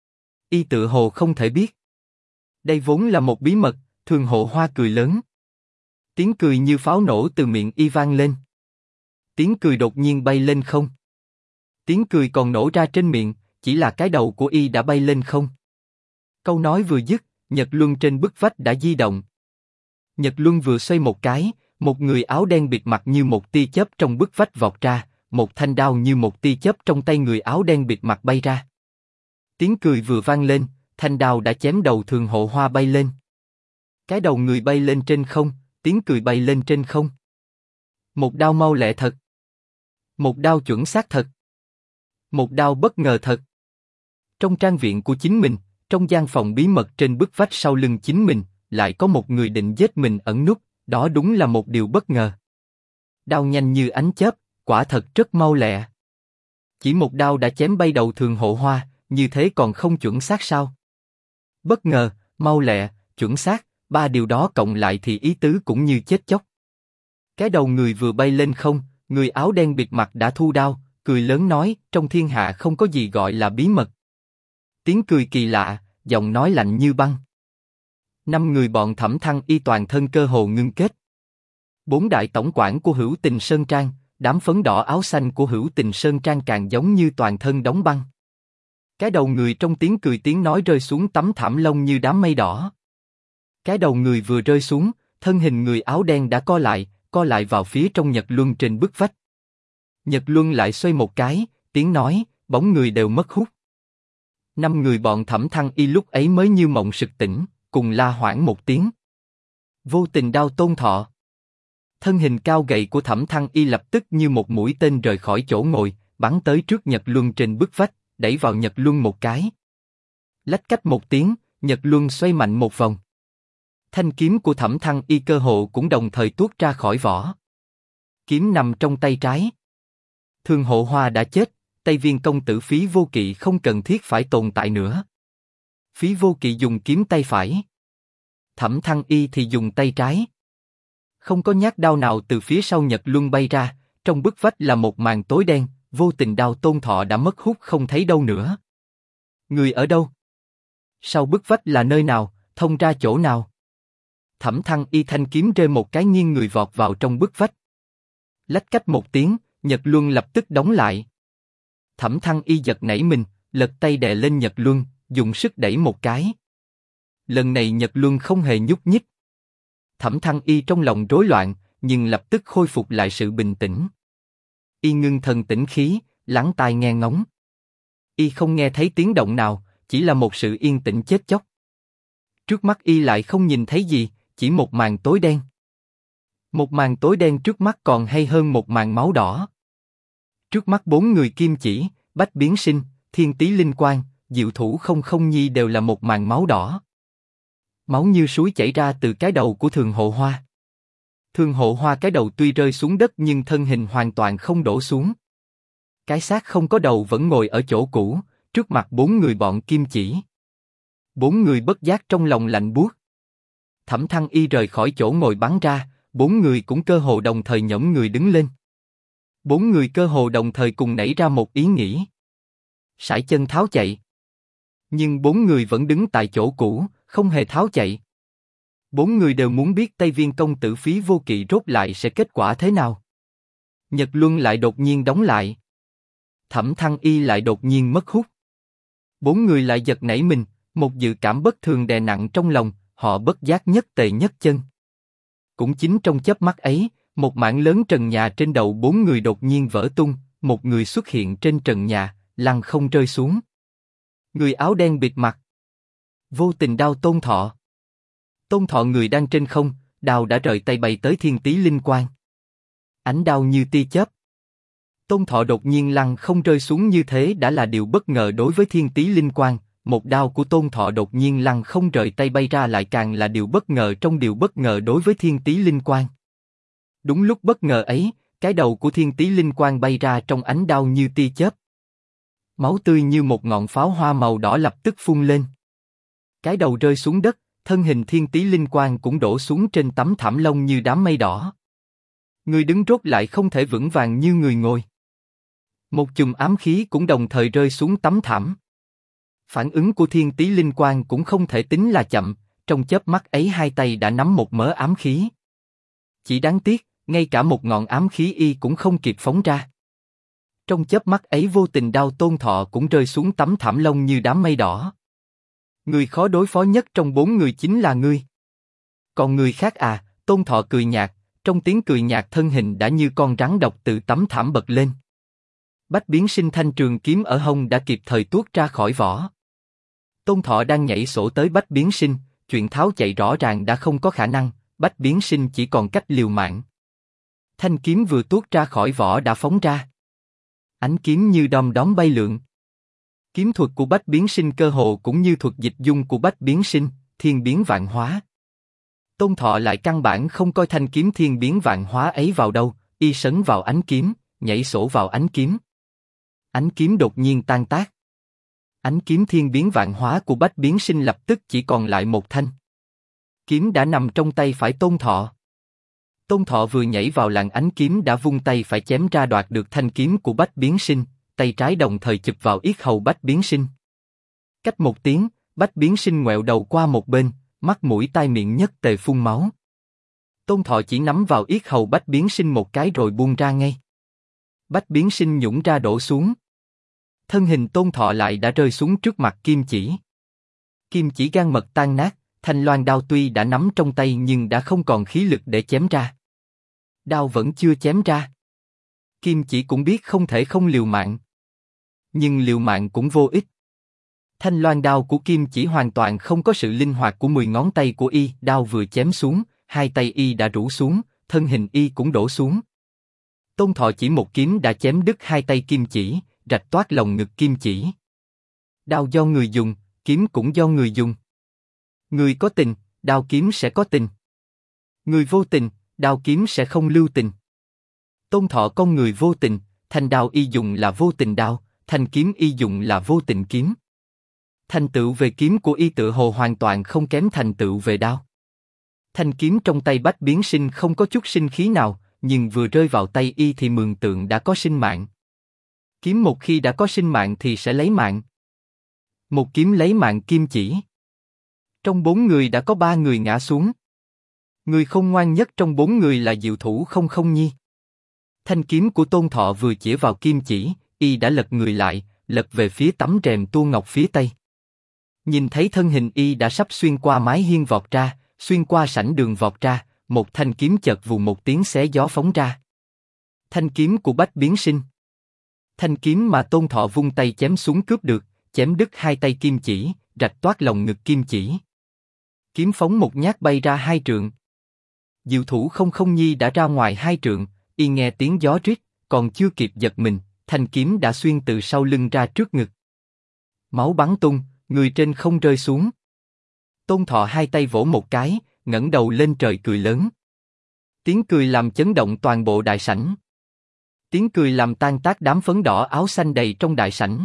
Y tự hồ không thể biết. Đây vốn là một bí mật. Thương Hộ Hoa cười lớn. Tiếng cười như pháo nổ từ miệng y vang lên. Tiếng cười đột nhiên bay lên không. Tiếng cười còn nổ ra trên miệng, chỉ là cái đầu của y đã bay lên không. Câu nói vừa dứt, Nhật Luân trên bức vách đã di động. Nhật Luân vừa xoay một cái, một người áo đen bịt mặt như một tia chớp trong bức vách vọt ra, một thanh đao như một tia chớp trong tay người áo đen bịt mặt bay ra. Tiếng cười vừa vang lên, thanh đao đã chém đầu Thương Hộ Hoa bay lên. Cái đầu người bay lên trên không, tiếng cười bay lên trên không. Một đao mau lẹ thật. Một đao chuẩn xác thật. Một đao bất ngờ thật. Trong trang viện của chính mình, trong gian phòng bí mật trên bức vách sau lưng chính mình, lại có một người định giết mình ẩn núp, đó đúng là một điều bất ngờ. Đao nhanh như ánh chớp, quả thật rất mau lẹ. Chỉ một đao đã chém bay đầu Thương Hộ Hoa, như thế còn không chuẩn xác sao? Bất ngờ, mau lẹ, chuẩn xác, ba điều đó cộng lại thì ý tứ cũng như chết chóc. Cái đầu người vừa bay lên không, người áo đen bịt mặt đã thu đao, cười lớn nói, trong thiên hạ không có gì gọi là bí mật. Tiếng cười kỳ lạ, giọng nói lạnh như băng. 5 người bọn Thẩm Thăng Y toàn thân cơ hồ ngưng kết. 4 đại tổng quản của Hữu Tình Sơn Trang, đám phấn đỏ áo xanh của Hữu Tình Sơn Trang càng giống như toàn thân đóng băng. Cái đầu người trong tiếng cười tiếng nói rơi xuống tấm thảm lông như đám mây đỏ. Cái đầu người vừa rơi xuống, thân hình người áo đen đã co lại vào phía trong Nhật Luân trên bức vách. Nhật Luân lại xoay một cái, tiếng nói, bóng người đều mất hút. 5 người bọn Thẩm Thăng Y lúc ấy mới như mộng sực tỉnh, cùng la hoảng một tiếng. Vô tình đao Tôn Thọ. Thân hình cao gầy của Thẩm Thăng Y lập tức như một mũi tên rời khỏi chỗ ngồi, bắn tới trước Nhật Luân trên bức vách, đẩy vào Nhật Luân một cái. Lách cách một tiếng, Nhật Luân xoay mạnh một vòng. Thanh kiếm của Thẩm Thăng Y cơ hồ cũng đồng thời tuốt ra khỏi vỏ. Kiếm nằm trong tay trái. Thương Hộ Hoa đã chết, Tây Viên công tử Phí Vô Kỵ không cần thiết phải tồn tại nữa. Phí Vô Kỵ dùng kiếm tay phải. Thẩm Thăng Y thì dùng tay trái. Không có nhát đao nào từ phía sau Nhật Luân bay ra, trong bức vách là một màn tối đen, vô tình đao Tôn Thọ đã mất hút không thấy đâu nữa. Người ở đâu? Sau bức vách là nơi nào, thông ra chỗ nào? Thẩm Thăng Y thanh kiếm rơi một cái nghiêng người vọt vào trong bức vách. Lách cách một tiếng, Nhật Luân lập tức đóng lại. Thẩm Thăng Y giật nảy mình, lật tay đè lên Nhật Luân, dùng sức đẩy một cái. Lần này Nhật Luân không hề nhúc nhích. Thẩm Thăng Y trong lòng rối loạn, nhưng lập tức khôi phục lại sự bình tĩnh. Y ngưng thần tĩnh khí, lắng tai nghe ngóng. Y không nghe thấy tiếng động nào, chỉ là một sự yên tĩnh chết chóc. Trước mắt Y lại không nhìn thấy gì, chỉ một màn tối đen. Một màn tối đen trước mắt còn hay hơn một màn máu đỏ. Trước mắt 4 người Kim Chỉ, Bách Biến Sinh, Thiên Tý Linh Quang, Diệu Thủ không nhi đều là một màn máu đỏ. Máu như suối chảy ra từ cái đầu của Thương Hộ Hoa. Thương Hộ Hoa cái đầu tuy rơi xuống đất nhưng thân hình hoàn toàn không đổ xuống. Cái xác không có đầu vẫn ngồi ở chỗ cũ, trước mặt 4 người bọn Kim Chỉ. 4 người bất giác trong lòng lạnh buốt. Thẩm Thăng Y rời khỏi chỗ ngồi bắn ra, bốn người cũng cơ hồ đồng thời nhổm người đứng lên. Bốn người cơ hồ đồng thời cùng nảy ra một ý nghĩ. Sải chân tháo chạy. Nhưng bốn người vẫn đứng tại chỗ cũ, không hề tháo chạy. Bốn người đều muốn biết Tây Viên công tử Phí Vô Kỵ rốt lại sẽ kết quả thế nào. Nhật Luân lại đột nhiên đóng lại. Thẩm Thăng Y lại đột nhiên mất hút. Bốn người lại giật nảy mình, một dự cảm bất thường đè nặng trong lòng, họ bất giác nhất tề nhất chân. Cũng chính trong chớp mắt ấy, một mảng lớn trần nhà trên đầu bốn người đột nhiên vỡ tung, một người xuất hiện trên trần nhà, lăn không rơi xuống. Người áo đen bịt mặt. Vô Tình Đao Tôn Thọ. Tôn Thọ người đang trên không, đao đã rời tay bay tới Thiên Tý Linh Quang. Ánh đao như tia chớp. Tôn Thọ đột nhiên lăn không rơi xuống như thế đã là điều bất ngờ đối với Thiên Tý Linh Quang. Một đao của Tôn Thọ đột nhiên lăn không rời tay bay ra lại càng là điều bất ngờ trong điều bất ngờ đối với Thiên Tý Linh Quang. Đúng lúc bất ngờ ấy, cái đầu của Thiên Tý Linh Quang bay ra trong ánh đao như tia chớp. Máu tươi như một ngọn pháo hoa màu đỏ lập tức phun lên. Cái đầu rơi xuống đất, thân hình Thiên Tý Linh Quang cũng đổ xuống trên tấm thảm lông như đám mây đỏ. Người đứng rốt lại không thể vững vàng như người ngồi. Một chùm ám khí cũng đồng thời rơi xuống tấm thảm. Phản ứng của Thiên Tý Linh Quang cũng không thể tính là chậm, trong chớp mắt ấy hai tay đã nắm một mớ ám khí. Chỉ đáng tiếc, ngay cả một ngọn ám khí y cũng không kịp phóng ra. Trong chớp mắt ấy Vô Tình Đao Tôn Thọ cũng rơi xuống tấm thảm lông như đám mây đỏ. Người khó đối phó nhất trong bốn người chính là ngươi. Còn người khác à? Tôn Thọ cười nhạt, trong tiếng cười nhạt thân hình đã như con rắn độc từ tấm thảm bật lên. Bách Biến Sinh thanh trường kiếm ở hông đã kịp thời tuốt ra khỏi vỏ. Tôn Thọ đang nhảy sổ tới Bách Biến Sinh, chuyện tháo chạy rõ ràng đã không có khả năng, Bách Biến Sinh chỉ còn cách liều mạng. Thanh kiếm vừa tuốt ra khỏi vỏ đã phóng ra. Ánh kiếm như đom đóm bay lượn. Kiếm thuật của Bách Biến Sinh cơ hồ cũng như thuật dịch dung của Bách Biến Sinh, thiên biến vạn hóa. Tôn Thọ lại căn bản không coi thanh kiếm thiên biến vạn hóa ấy vào đâu, y sấn vào ánh kiếm, nhảy sổ vào ánh kiếm. Ánh kiếm đột nhiên tan tác. Ánh kiếm thiên biến vạn hóa của Bách Biến Sinh lập tức chỉ còn lại một thanh. Kiếm đã nằm trong tay phải Tôn Thọ. Tôn Thọ vừa nhảy vào làn ánh kiếm đã vung tay phải chém ra đoạt được thanh kiếm của Bách Biến Sinh, tay trái đồng thời chụp vào yết hầu Bách Biến Sinh. Cách một tiếng, Bách Biến Sinh ngoẹo đầu qua một bên, mắt mũi tai miệng nhất tề phun máu. Tôn Thọ chỉ nắm vào yết hầu Bách Biến Sinh một cái rồi buông ra ngay. Bách Biến Sinh nhũng ra đổ xuống. Thân hình Tôn Thọ lại đã rơi xuống trước mặt Kim Chỉ. Kim Chỉ gan mật tan nát, thanh loan đao tuy đã nắm trong tay nhưng đã không còn khí lực để chém ra. Đao vẫn chưa chém ra. Kim Chỉ cũng biết không thể không liều mạng. Nhưng liều mạng cũng vô ích. Thanh loan đao của Kim Chỉ hoàn toàn không có sự linh hoạt của 10 ngón tay của y, đao vừa chém xuống, hai tay y đã rũ xuống, thân hình y cũng đổ xuống. Tôn Thọ chỉ một kiếm đã chém đứt hai tay Kim Chỉ, rạch toát lồng ngực Kim Chỉ. Đao do người dùng, kiếm cũng do người dùng. Người có tình, đao kiếm sẽ có tình. Người vô tình, đao kiếm sẽ không lưu tình. Tôn Thọ con người vô tình, thanh đao y dùng là vô tình đao, thanh kiếm y dùng là vô tình kiếm. Thành tựu về kiếm của y tự hồ hoàn toàn không kém thành tựu về đao. Thanh kiếm trong tay Bách Biến Sinh không có chút sinh khí nào, nhưng vừa rơi vào tay y thì mường tượng đã có sinh mạng. Kiếm một khi đã có sinh mạng thì sẽ lấy mạng. Một kiếm lấy mạng Kim Chỉ. Trong 4 người đã có 3 người ngã xuống. Người khôn ngoan nhất trong 4 người là Diệu Thủ Không Không Nhi. Thanh kiếm của Tôn Thọ vừa chĩa vào Kim Chỉ, y đã lật người lại, lật về phía tấm rèm tua ngọc phía tây. Nhìn thấy thân hình y đã sắp xuyên qua mái hiên vọt ra, xuyên qua sảnh đường vọt ra, một thanh kiếm chợt vù một tiếng xé gió phóng ra. Thanh kiếm của Bách Biến Sinh. Thanh kiếm mà Tôn Thọ vung tay chém xuống cướp được, chém đứt hai tay Kim Chỉ, rạch toát lồng ngực Kim Chỉ. Kiếm phóng một nhát bay ra 2 trượng. Diệu Thủ Không Không Nhi đã ra ngoài 2 trượng, y nghe tiếng gió rít, còn chưa kịp giật mình, thanh kiếm đã xuyên từ sau lưng ra trước ngực. Máu bắn tung, người trên không rơi xuống. Tôn Thọ hai tay vỗ một cái, ngẩng đầu lên trời cười lớn. Tiếng cười làm chấn động toàn bộ đại sảnh. Tiếng cười làm tan tác đám phấn đỏ áo xanh đầy trong đại sảnh.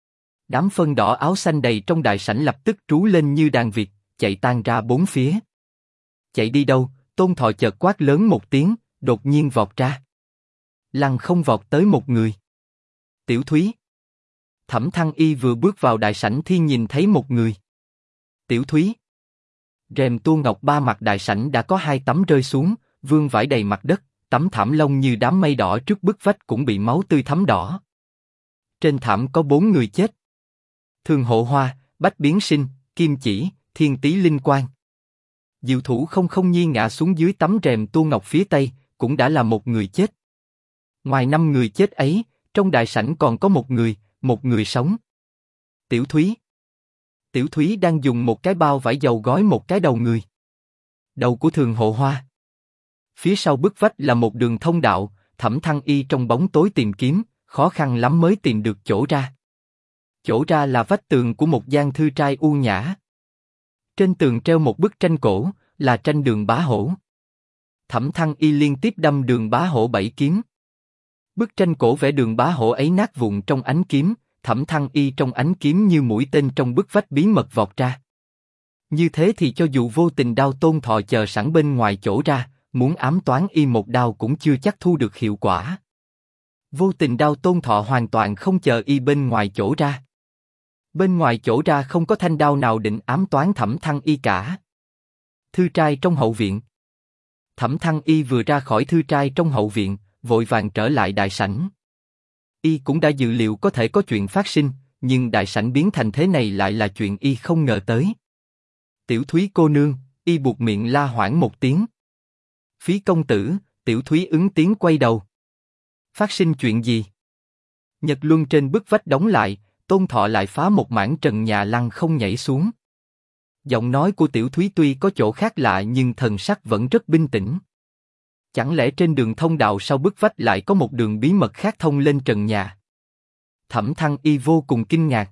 Đám phân đỏ áo xanh đầy trong đại sảnh lập tức trú lên như đàn vịt, chạy tan ra bốn phía. Chạy đi đâu? Tôn Thọ chợt quát lớn một tiếng, đột nhiên vọt ra. Lăng không vọt tới một người. Tiểu Thúy. Thẩm Thăng Y vừa bước vào đại sảnh thì nhìn thấy một người. Tiểu Thúy. Rèm tua ngọc ba mặt đại sảnh đã có 2 tấm rơi xuống, vương vãi đầy mặt đất, tấm thảm lông như đám mây đỏ trước bức vách cũng bị máu tươi thấm đỏ. Trên thảm có 4 người chết. Thường Hộ Hoa, Bách Biến Sinh, Kim Chỉ, Thiên Tý Linh Quang. Diệu Thủ Không Nhi ngã xuống dưới tấm rèm tua ngọc phía tây, cũng đã là một người chết. Ngoài 5 người chết ấy, trong đại sảnh còn có một người sống. Tiểu Thúy. Tiểu Thúy đang dùng một cái bao vải dầu gói một cái đầu người. Đầu của Thường Hộ Hoa. Phía sau bức vách là một đường thông đạo, Thẩm Thăng Y trong bóng tối tìm kiếm, khó khăn lắm mới tìm được chỗ ra. Chỗ ra là vách tường của một gian thư trai u nhã. Trên tường treo một bức tranh cổ, là tranh Đường Bá Hổ. Thẩm Thăng Y liên tiếp đâm Đường Bá Hổ 7 kiếm. Bức tranh cổ vẽ Đường Bá Hổ ấy nát vụn trong ánh kiếm, Thẩm Thăng Y trong ánh kiếm như mũi tên trong bức vách bí mật vọt ra. Như thế thì cho dù vô tình đao Tôn Thọ chờ sẵn bên ngoài chỗ ra, muốn ám toán y một đao cũng chưa chắc thu được hiệu quả. Vô tình đao Tôn Thọ hoàn toàn không chờ y bên ngoài chỗ ra. Bên ngoài chỗ ra không có thanh đao nào định ám toán Thẩm Thăng Y cả. Thư trai trong hậu viện. Thẩm Thăng Y vừa ra khỏi thư trai trong hậu viện, vội vàng trở lại đại sảnh. Y cũng đã dự liệu có thể có chuyện phát sinh, nhưng đại sảnh biến thành thế này lại là chuyện y không ngờ tới. Tiểu Thúy cô nương, y buột miệng la hoảng một tiếng. Phí công tử, Tiểu Thúy ứng tiếng quay đầu. Phát sinh chuyện gì? Nhật luân trên bức vách đóng lại, Tôn Thọ lại phá một mảng trần nhà lăng không nhảy xuống. Giọng nói của Tiểu Thúy tuy có chỗ khác lạ nhưng thần sắc vẫn rất bình tĩnh. Chẳng lẽ trên đường thông đạo sau bức vách lại có một đường bí mật khác thông lên trần nhà? Thẩm Thăng Y vô cùng kinh ngạc.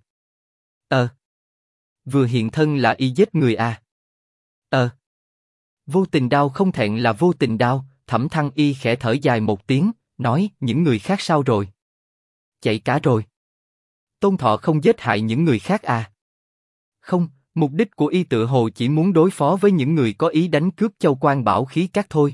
Vừa hiện thân là y giết người à? Vô tình đao không thẹn là vô tình đao. Thẩm Thăng Y khẽ thở dài một tiếng, nói, những người khác sao rồi? Chạy cả rồi. Tôn Thọ không giết hại những người khác à? Không, mục đích của y tựa hồ chỉ muốn đối phó với những người có ý đánh cướp châu quan bảo khí các thôi.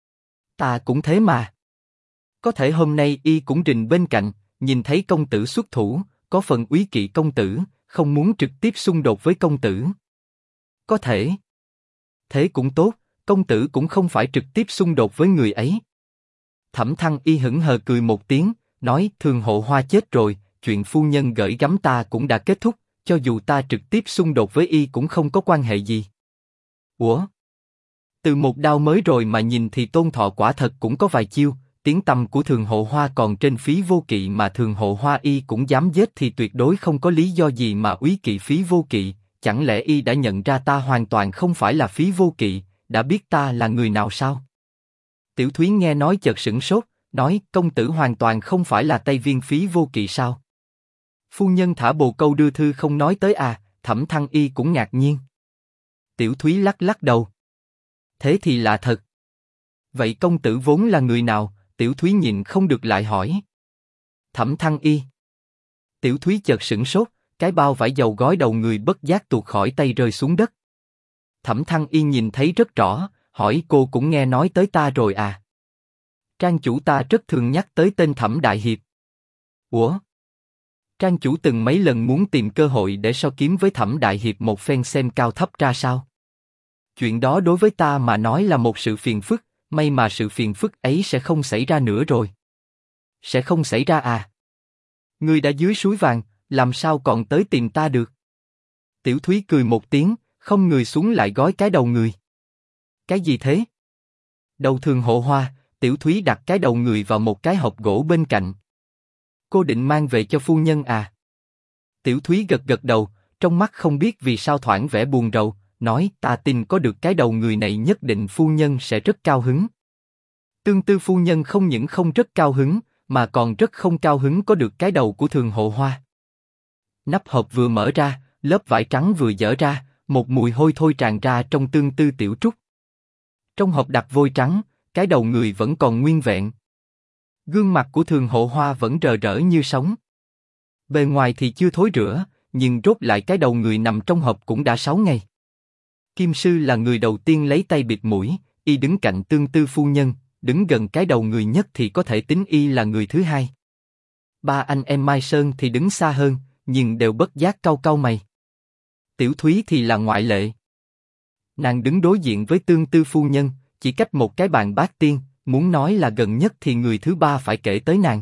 Ta cũng thế mà. Có thể hôm nay y cũng rình bên cạnh, nhìn thấy công tử xuất thủ, có phần úy kỵ công tử, không muốn trực tiếp xung đột với công tử. Có thể. Thế cũng tốt, công tử cũng không phải trực tiếp xung đột với người ấy. Thẩm Thăng Y hững hờ cười một tiếng, nói, Thường Hộ Hoa chết rồi, chuyện phu nhân gửi gắm ta cũng đã kết thúc, cho dù ta trực tiếp xung đột với y cũng không có quan hệ gì. Ủa? Từ một đao mới rồi mà nhìn thì Tôn Thọ quả thật cũng có vài chiêu, tiếng tăm của Thường Hộ Hoa còn trên Phí Vô Kỵ mà Thường Hộ Hoa y cũng dám giết thì tuyệt đối không có lý do gì mà úy kỵ Phí Vô Kỵ, chẳng lẽ y đã nhận ra ta hoàn toàn không phải là Phí Vô Kỵ, đã biết ta là người nào sao? Tiểu Thúy nghe nói chợt sửng sốt, nói, công tử hoàn toàn không phải là Tây Viên Phí Vô Kỵ sao? Phu nhân thả bồ câu đưa thư không nói tới à? Thẩm Thăng Y cũng ngạc nhiên. Tiểu Thúy lắc lắc đầu. Thế thì là thật. Vậy công tử vốn là người nào? Tiểu Thúy nhịn không được lại hỏi. Thẩm Thăng Y. Tiểu Thúy chợt sửng sốt, cái bao vải dầu gói đầu người bất giác tuột khỏi tay rơi xuống đất. Thẩm Thăng Y nhìn thấy rất rõ, hỏi, cô cũng nghe nói tới ta rồi à? Trang chủ ta rất thường nhắc tới tên Thẩm Đại Hiệp. Ủa? Trang chủ từng mấy lần muốn tìm cơ hội để so kiếm với Thẩm Đại Hiệp một phen xem cao thấp ra sao. Chuyện đó đối với ta mà nói là một sự phiền phức, may mà sự phiền phức ấy sẽ không xảy ra nữa rồi. Sẽ không xảy ra à? Ngươi đã dưới suối vàng, làm sao còn tới tìm ta được? Tiểu Thúy cười một tiếng, không người xuống lại gói cái đầu người. Cái gì thế? Đầu Thường Hộ Hoa. Tiểu Thúy đặt cái đầu người vào một cái hộp gỗ bên cạnh. Cô định mang về cho phu nhân à? Tiểu Thúy gật gật đầu, trong mắt không biết vì sao thoảng vẻ buồn rầu, nói, ta tin có được cái đầu người này nhất định phu nhân sẽ rất cao hứng. Tương tư phu nhân không những không rất cao hứng, mà còn rất không cao hứng có được cái đầu của Thường Hộ Hoa. Nắp hộp vừa mở ra, lớp vải trắng vừa dở ra, một mùi hôi thối tràn ra trong tương tư tiểu trúc. Trong hộp đặt vôi trắng, cái đầu người vẫn còn nguyên vẹn. Gương mặt của Thường Hộ Hoa vẫn rờ rỡ như sống. Bề ngoài thì chưa thối rữa, nhưng rốt lại cái đầu người nằm trong hộp cũng đã 6 ngày. Kim sư là người đầu tiên lấy tay bịt mũi, Y đứng cạnh Tương Tư phu nhân, đứng gần cái đầu người nhất thì có thể tính Y là người thứ hai. Ba anh em Mai Sơn thì đứng xa hơn, nhưng đều bất giác cau cau mày. Tiểu Thúy thì là ngoại lệ. Nàng đứng đối diện với Tương Tư phu nhân, chỉ cách một cái bàn bát tiên, muốn nói là gần nhất thì người thứ ba phải kể tới nàng.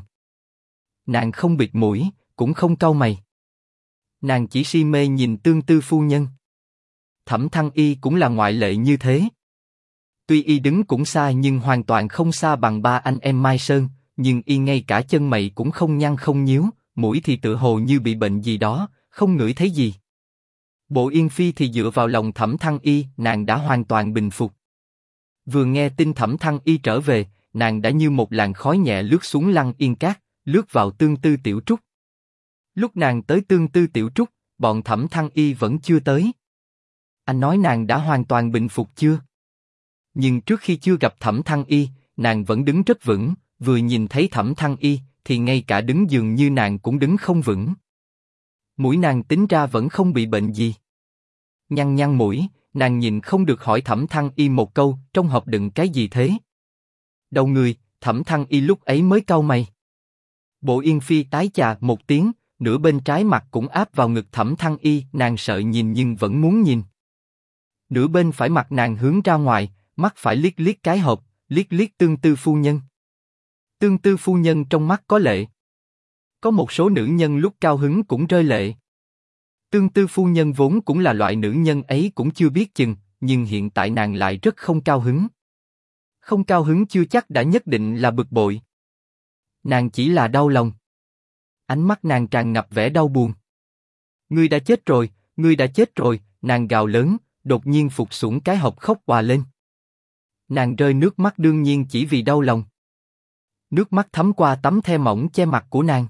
Nàng không bịt mũi, cũng không cau mày. Nàng chỉ si mê nhìn Tương Tư phu nhân. Thẩm Thăng Y cũng là ngoại lệ như thế. Tuy Y đứng cũng xa nhưng hoàn toàn không xa bằng ba anh em Mai Sơn, nhưng Y ngay cả chân mày cũng không nhăn không nhíu, mũi thì tựa hồ như bị bệnh gì đó, không ngửi thấy gì. Bộ Yên Phi thì dựa vào lòng Thẩm Thăng Y, nàng đã hoàn toàn bình phục. Vừa nghe tin Thẩm Thăng Y trở về, nàng đã như một làn khói nhẹ lướt xuống Lăng Yên Cát, lướt vào Tương Tư Tiểu Trúc. Lúc nàng tới Tương Tư Tiểu Trúc, bọn Thẩm Thăng Y vẫn chưa tới. Anh nói nàng đã hoàn toàn bình phục chưa? Nhưng trước khi chưa gặp Thẩm Thăng Y, nàng vẫn đứng rất vững, vừa nhìn thấy Thẩm Thăng Y, thì ngay cả đứng dường như nàng cũng đứng không vững. Mũi nàng tính ra vẫn không bị bệnh gì. Nhăn nhăn mũi, nàng nhìn không được hỏi Thẩm Thăng Y một câu, trong hộp đựng cái gì thế? Đầu người, Thẩm Thăng Y lúc ấy mới cau mày. Bộ Yên Phi tái chà một tiếng, nửa bên trái mặt cũng áp vào ngực Thẩm Thăng Y, nàng sợ nhìn nhưng vẫn muốn nhìn. Nửa bên phải mặt nàng hướng ra ngoài, mắt phải liếc liếc cái hộp, liếc liếc Tương Tư phu nhân. Tương Tư phu nhân trong mắt có lệ. Có một số nữ nhân lúc cao hứng cũng rơi lệ. Tương Tư phu nhân vốn cũng là loại nữ nhân ấy cũng chưa biết chừng, nhưng hiện tại nàng lại rất không cao hứng. Không cao hứng chưa chắc đã nhất định là bực bội. Nàng chỉ là đau lòng. Ánh mắt nàng tràn ngập vẻ đau buồn. Ngươi đã chết rồi, ngươi đã chết rồi, nàng gào lớn, đột nhiên phục sũng cái hộp khóc òa lên. Nàng rơi nước mắt đương nhiên chỉ vì đau lòng. Nước mắt thấm qua tấm the mỏng che mặt của nàng.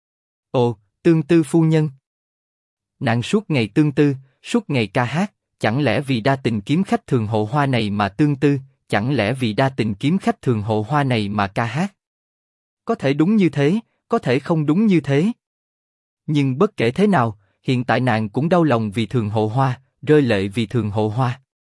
Ồ, Tương Tư phu nhân. Nàng suốt ngày tương tư, suốt ngày ca hát, chẳng lẽ vì đa tình kiếm khách thường hộ hoa này mà tương tư, chẳng lẽ vì đa tình kiếm khách thường hộ hoa này mà ca hát? Có thể đúng như thế, có thể không đúng như thế. Nhưng bất kể thế nào, hiện tại nàng cũng đau lòng vì thường hộ hoa, rơi lệ vì thường hộ hoa.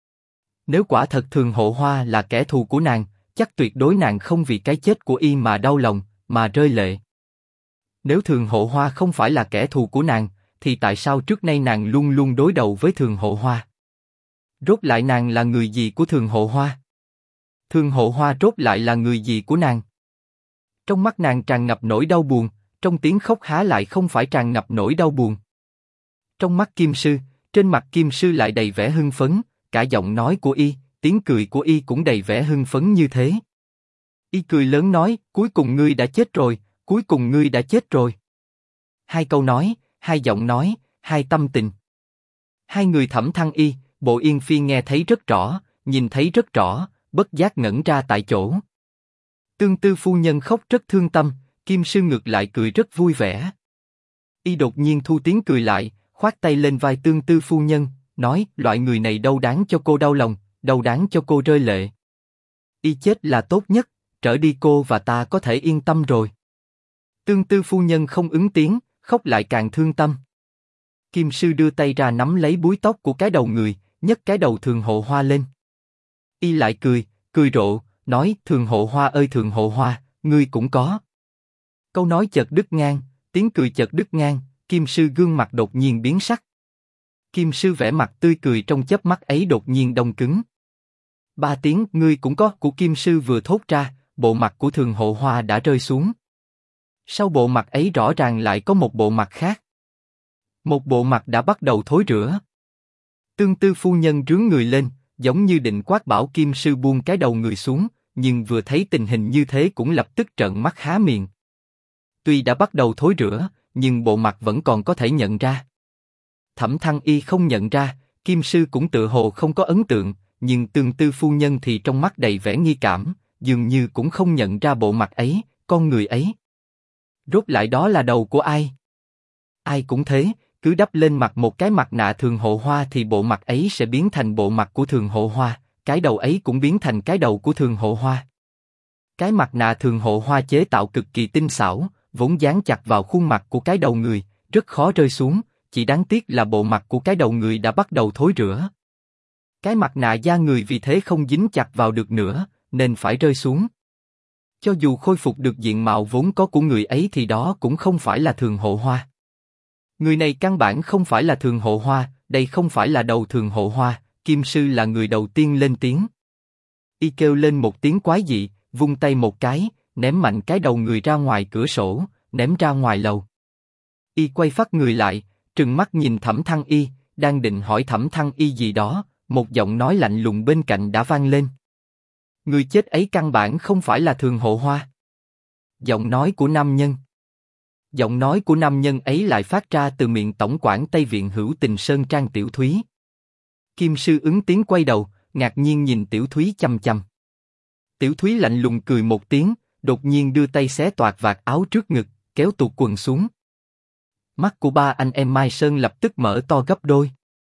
Nếu quả thật thường hộ hoa là kẻ thù của nàng, chắc tuyệt đối nàng không vì cái chết của y mà đau lòng, mà rơi lệ. Nếu thường hộ hoa không phải là kẻ thù của nàng, thì tại sao trước nay nàng luôn luôn đối đầu với thường hộ hoa? Rốt lại nàng là người gì của thường hộ hoa? Thường hộ hoa rốt lại là người gì của nàng? Trong mắt nàng tràn ngập nỗi đau buồn, trong tiếng khóc há lại không phải tràn ngập nỗi đau buồn. Trong mắt Kim Sư, trên mặt Kim Sư lại đầy vẻ hưng phấn, cả giọng nói của y, tiếng cười của y cũng đầy vẻ hưng phấn như thế. Y cười lớn nói, cuối cùng ngươi đã chết rồi, cuối cùng ngươi đã chết rồi. Hai câu nói, hai giọng nói, hai tâm tình. Hai người Thẩm Thăng Y, Bộ Yên Phi nghe thấy rất rõ, nhìn thấy rất rõ, bất giác ngẩn ra tại chỗ. Tương Tư phu nhân khóc rất thương tâm, Kim Sư ngược lại cười rất vui vẻ. Y đột nhiên thu tiếng cười lại, khoát tay lên vai Tương Tư phu nhân, nói, loại người này đâu đáng cho cô đau lòng, đâu đáng cho cô rơi lệ. Y chết là tốt nhất, trở đi cô và ta có thể yên tâm rồi. Tương Tư phu nhân không ứng tiếng, khóc lại càng thương tâm. Kim Sư đưa tay ra nắm lấy búi tóc của cái đầu người, nhấc cái đầu thường hộ hoa lên. Y lại cười, cười rộ, nói, thường hộ hoa ơi thường hộ hoa, ngươi cũng có. Câu nói chợt đứt ngang, tiếng cười chợt đứt ngang, Kim Sư gương mặt đột nhiên biến sắc. Kim Sư vẻ mặt tươi cười trong chớp mắt ấy đột nhiên đông cứng. Ba tiếng ngươi cũng có của Kim Sư vừa thốt ra, bộ mặt của thường hộ hoa đã rơi xuống. Sau bộ mặt ấy rõ ràng lại có một bộ mặt khác. Một bộ mặt đã bắt đầu thối rữa. Tương Tư phu nhân rướn người lên, giống như định quát bảo Kim Sư buông cái đầu người xuống, nhưng vừa thấy tình hình như thế cũng lập tức trợn mắt há miệng. Tuy đã bắt đầu thối rữa, nhưng bộ mặt vẫn còn có thể nhận ra. Thẩm Thăng Y không nhận ra, Kim Sư cũng tự hồ không có ấn tượng, nhưng Tương Tư phu nhân thì trong mắt đầy vẻ nghi cảm, dường như cũng không nhận ra bộ mặt ấy, con người ấy. Rốt lại đó là đầu của ai? Ai cũng thế, cứ đắp lên mặt một cái mặt nạ thường hộ hoa thì bộ mặt ấy sẽ biến thành bộ mặt của thường hộ hoa, cái đầu ấy cũng biến thành cái đầu của thường hộ hoa. Cái mặt nạ thường hộ hoa chế tạo cực kỳ tinh xảo, vốn dán chặt vào khuôn mặt của cái đầu người, rất khó rơi xuống, chỉ đáng tiếc là bộ mặt của cái đầu người đã bắt đầu thối rữa. Cái mặt nạ da người vì thế không dính chặt vào được nữa, nên phải rơi xuống. Cho dù khôi phục được diện mạo vốn có của người ấy thì đó cũng không phải là Thường Hộ Hoa. Người này căn bản không phải là Thường Hộ Hoa, đây không phải là đầu Thường Hộ Hoa. Kim sư là người đầu tiên lên tiếng. Y kêu lên một tiếng quái dị, vung tay một cái, ném mạnh cái đầu người ra ngoài cửa sổ, ném ra ngoài lầu. Y quay phát người lại, trừng mắt nhìn Thẩm Thăng Y, đang định hỏi Thẩm Thăng Y gì đó, một giọng nói lạnh lùng bên cạnh đã vang lên. Người chết ấy căn bản không phải là Thường Hộ Hoa. Giọng nói của nam nhân. Giọng nói của nam nhân ấy lại phát ra từ miệng tổng quản Tây Viện Hữu Tình Sơn Trang Tiểu Thúy. Kim sư ứng tiếng quay đầu, ngạc nhiên nhìn Tiểu Thúy chăm chăm. Tiểu Thúy lạnh lùng cười một tiếng, đột nhiên đưa tay xé toạc vạt áo trước ngực, kéo tuột quần xuống. Mắt của ba anh em Mai Sơn lập tức mở to gấp đôi.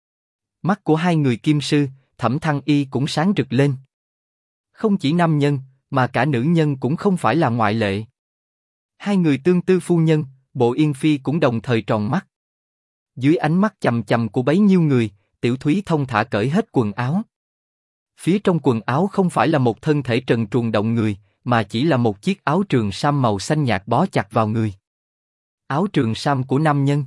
Mắt của hai người Kim sư, Thẩm Thăng Y cũng sáng rực lên. Không chỉ nam nhân, mà cả nữ nhân cũng không phải là ngoại lệ. Hai người Tương Tư phu nhân, Bộ Yên Phi cũng đồng thời tròn mắt. Dưới ánh mắt chằm chằm của bấy nhiêu người, Tiểu Thúy thông thả cởi hết quần áo. Phía trong quần áo không phải là một thân thể trần truồng động người, mà chỉ là một chiếc áo trường sam màu xanh nhạt bó chặt vào người. Áo trường sam của nam nhân.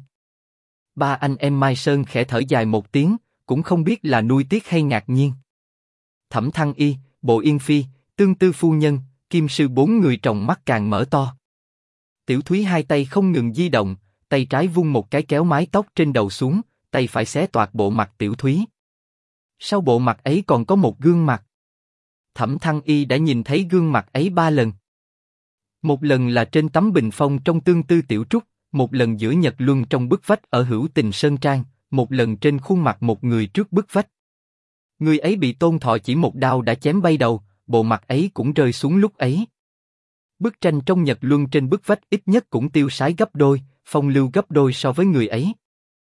Ba anh em Mai Sơn khẽ thở dài một tiếng, cũng không biết là nuối tiếc hay ngạc nhiên. Thẩm Thăng Y, Bộ Yên Phi, Tương Tư phu nhân, Kim sư bốn người tròng mắt càng mở to. Tiểu Thúy hai tay không ngừng di động, tay trái vung một cái kéo mái tóc trên đầu xuống, tay phải xé toạc bộ mặt Tiểu Thúy. Sau bộ mặt ấy còn có một gương mặt. Thẩm Thăng Y đã nhìn thấy gương mặt ấy 3 lần. Một lần là trên tấm bình phong trong Tương Tư Tiểu Trúc, một lần giữa Nhật Luân trong bức vách ở Hữu Tình Sơn Trang, một lần trên khuôn mặt một người trước bức vách. Người ấy bị Tôn Thọ chỉ một đao đã chém bay đầu, bộ mặt ấy cũng rơi xuống lúc ấy. Bức tranh trong Nhật Luân trên bức vách ít nhất cũng tiêu sái gấp đôi, phong lưu gấp đôi so với người ấy.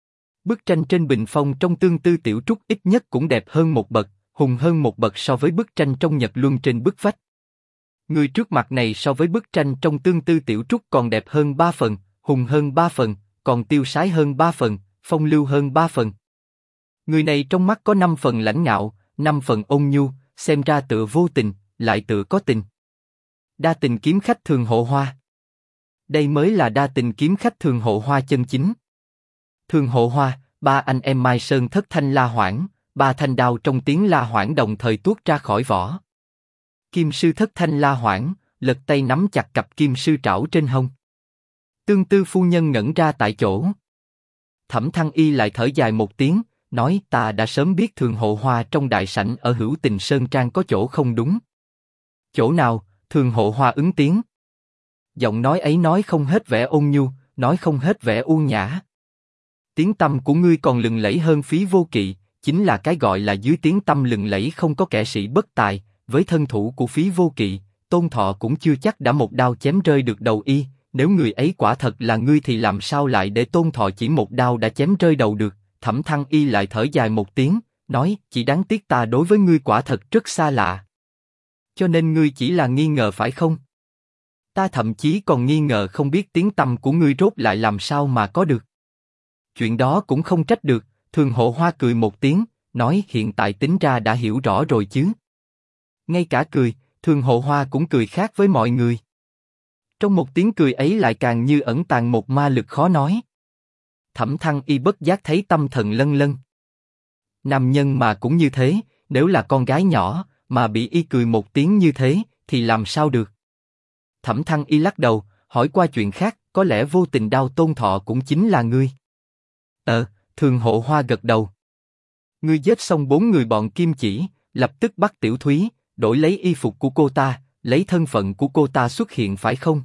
Bức tranh trên bình phong trong Tương Tư Tiểu Trúc ít nhất cũng đẹp hơn một bậc, hùng hơn một bậc so với bức tranh trong Nhật Luân trên bức vách. Người trước mặt này so với bức tranh trong Tương Tư Tiểu Trúc còn đẹp hơn 3 phần, hùng hơn 3 phần, còn tiêu sái hơn 3 phần, phong lưu hơn 3 phần. Người này trong mắt có 5 phần lãnh ngạo, 5 phần ôn nhu, xem ra tựa vô tình, lại tựa có tình. Đa tình kiếm khách Thường Hộ Hoa. Đây mới là đa tình kiếm khách Thường Hộ Hoa chân chính. Thường Hộ Hoa, ba anh em Mai Sơn thất thanh la hoảng, ba thanh đao trong tiếng la hoảng đồng thời tuốt ra khỏi vỏ. Kim sư thất thanh la hoảng, lật tay nắm chặt cặp kim sư trảo trên hông. Tương Tư phu nhân ngẩn ra tại chỗ. Thẩm Thăng Y lại thở dài một tiếng, nói ta đã sớm biết Thường Hộ Hoa trong đại sảnh ở Hữu Tình Sơn Trang có chỗ không đúng. Chỗ nào? Thường Hộ Hoa ứng tiếng. Giọng nói ấy nói không hết vẻ ôn nhu, nói không hết vẻ u nhã. Tiếng tăm của ngươi còn lừng lẫy hơn Phí Vô Kỵ, chính là cái gọi là dưới tiếng tăm lừng lẫy không có kẻ sĩ bất tài. Với thân thủ của Phí Vô Kỵ, Tôn Thọ cũng chưa chắc đã một đao chém rơi được đầu y. Nếu người ấy quả thật là ngươi thì làm sao lại để Tôn Thọ chỉ một đao đã chém rơi đầu được? Thẩm Thăng Y lại thở dài một tiếng, nói chỉ đáng tiếc ta đối với ngươi quả thật rất xa lạ. Cho nên ngươi chỉ là nghi ngờ phải không? Ta thậm chí còn nghi ngờ không biết tiếng tăm của ngươi rốt lại làm sao mà có được. Chuyện đó cũng không trách được. Thường Hộ Hoa cười một tiếng, nói hiện tại tính ra đã hiểu rõ rồi chứ. Ngay cả cười, Thường Hộ Hoa cũng cười khác với mọi người. Trong một tiếng cười ấy lại càng như ẩn tàng một ma lực khó nói. Thẩm Thăng Y bất giác thấy tâm thần lân lân. Nam nhân mà cũng như thế, nếu là con gái nhỏ mà bị y cười một tiếng như thế, thì làm sao được? Thẩm Thăng Y lắc đầu, hỏi qua chuyện khác, có lẽ vô tình đao Tôn Thọ cũng chính là ngươi. Thường Hộ Hoa gật đầu. Ngươi giết xong 4 người bọn Kim Chỉ, lập tức bắt Tiểu Thúy, đổi lấy y phục của cô ta, lấy thân phận của cô ta xuất hiện phải không?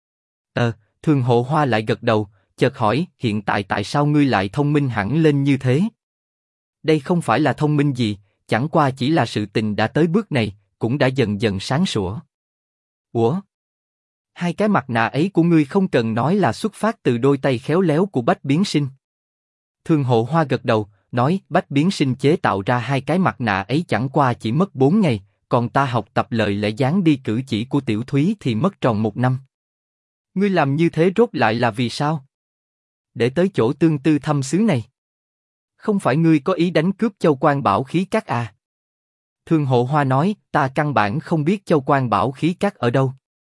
Thường Hộ Hoa lại gật đầu, chợt hỏi, hiện tại tại sao ngươi lại thông minh hẳn lên như thế? Đây không phải là thông minh gì, chẳng qua chỉ là sự tình đã tới bước này, cũng đã dần dần sáng sủa. Ủa? Hai cái mặt nạ ấy của ngươi không cần nói là xuất phát từ đôi tay khéo léo của Bách Biến Sinh. Thường Hộ Hoa gật đầu, nói Bách Biến Sinh chế tạo ra hai cái mặt nạ ấy chẳng qua chỉ mất 4 ngày, còn ta học tập lời lẽ dáng đi cử chỉ của Tiểu Thúy thì mất tròn 1 năm. Ngươi làm như thế rốt lại là vì sao? Để tới chỗ Tương Tư thăm xứ này. Không phải ngươi có ý đánh cướp Châu Quan bảo khí các à? Thường Hộ Hoa nói, ta căn bản không biết Châu Quan Bảo Khí Các ở đâu.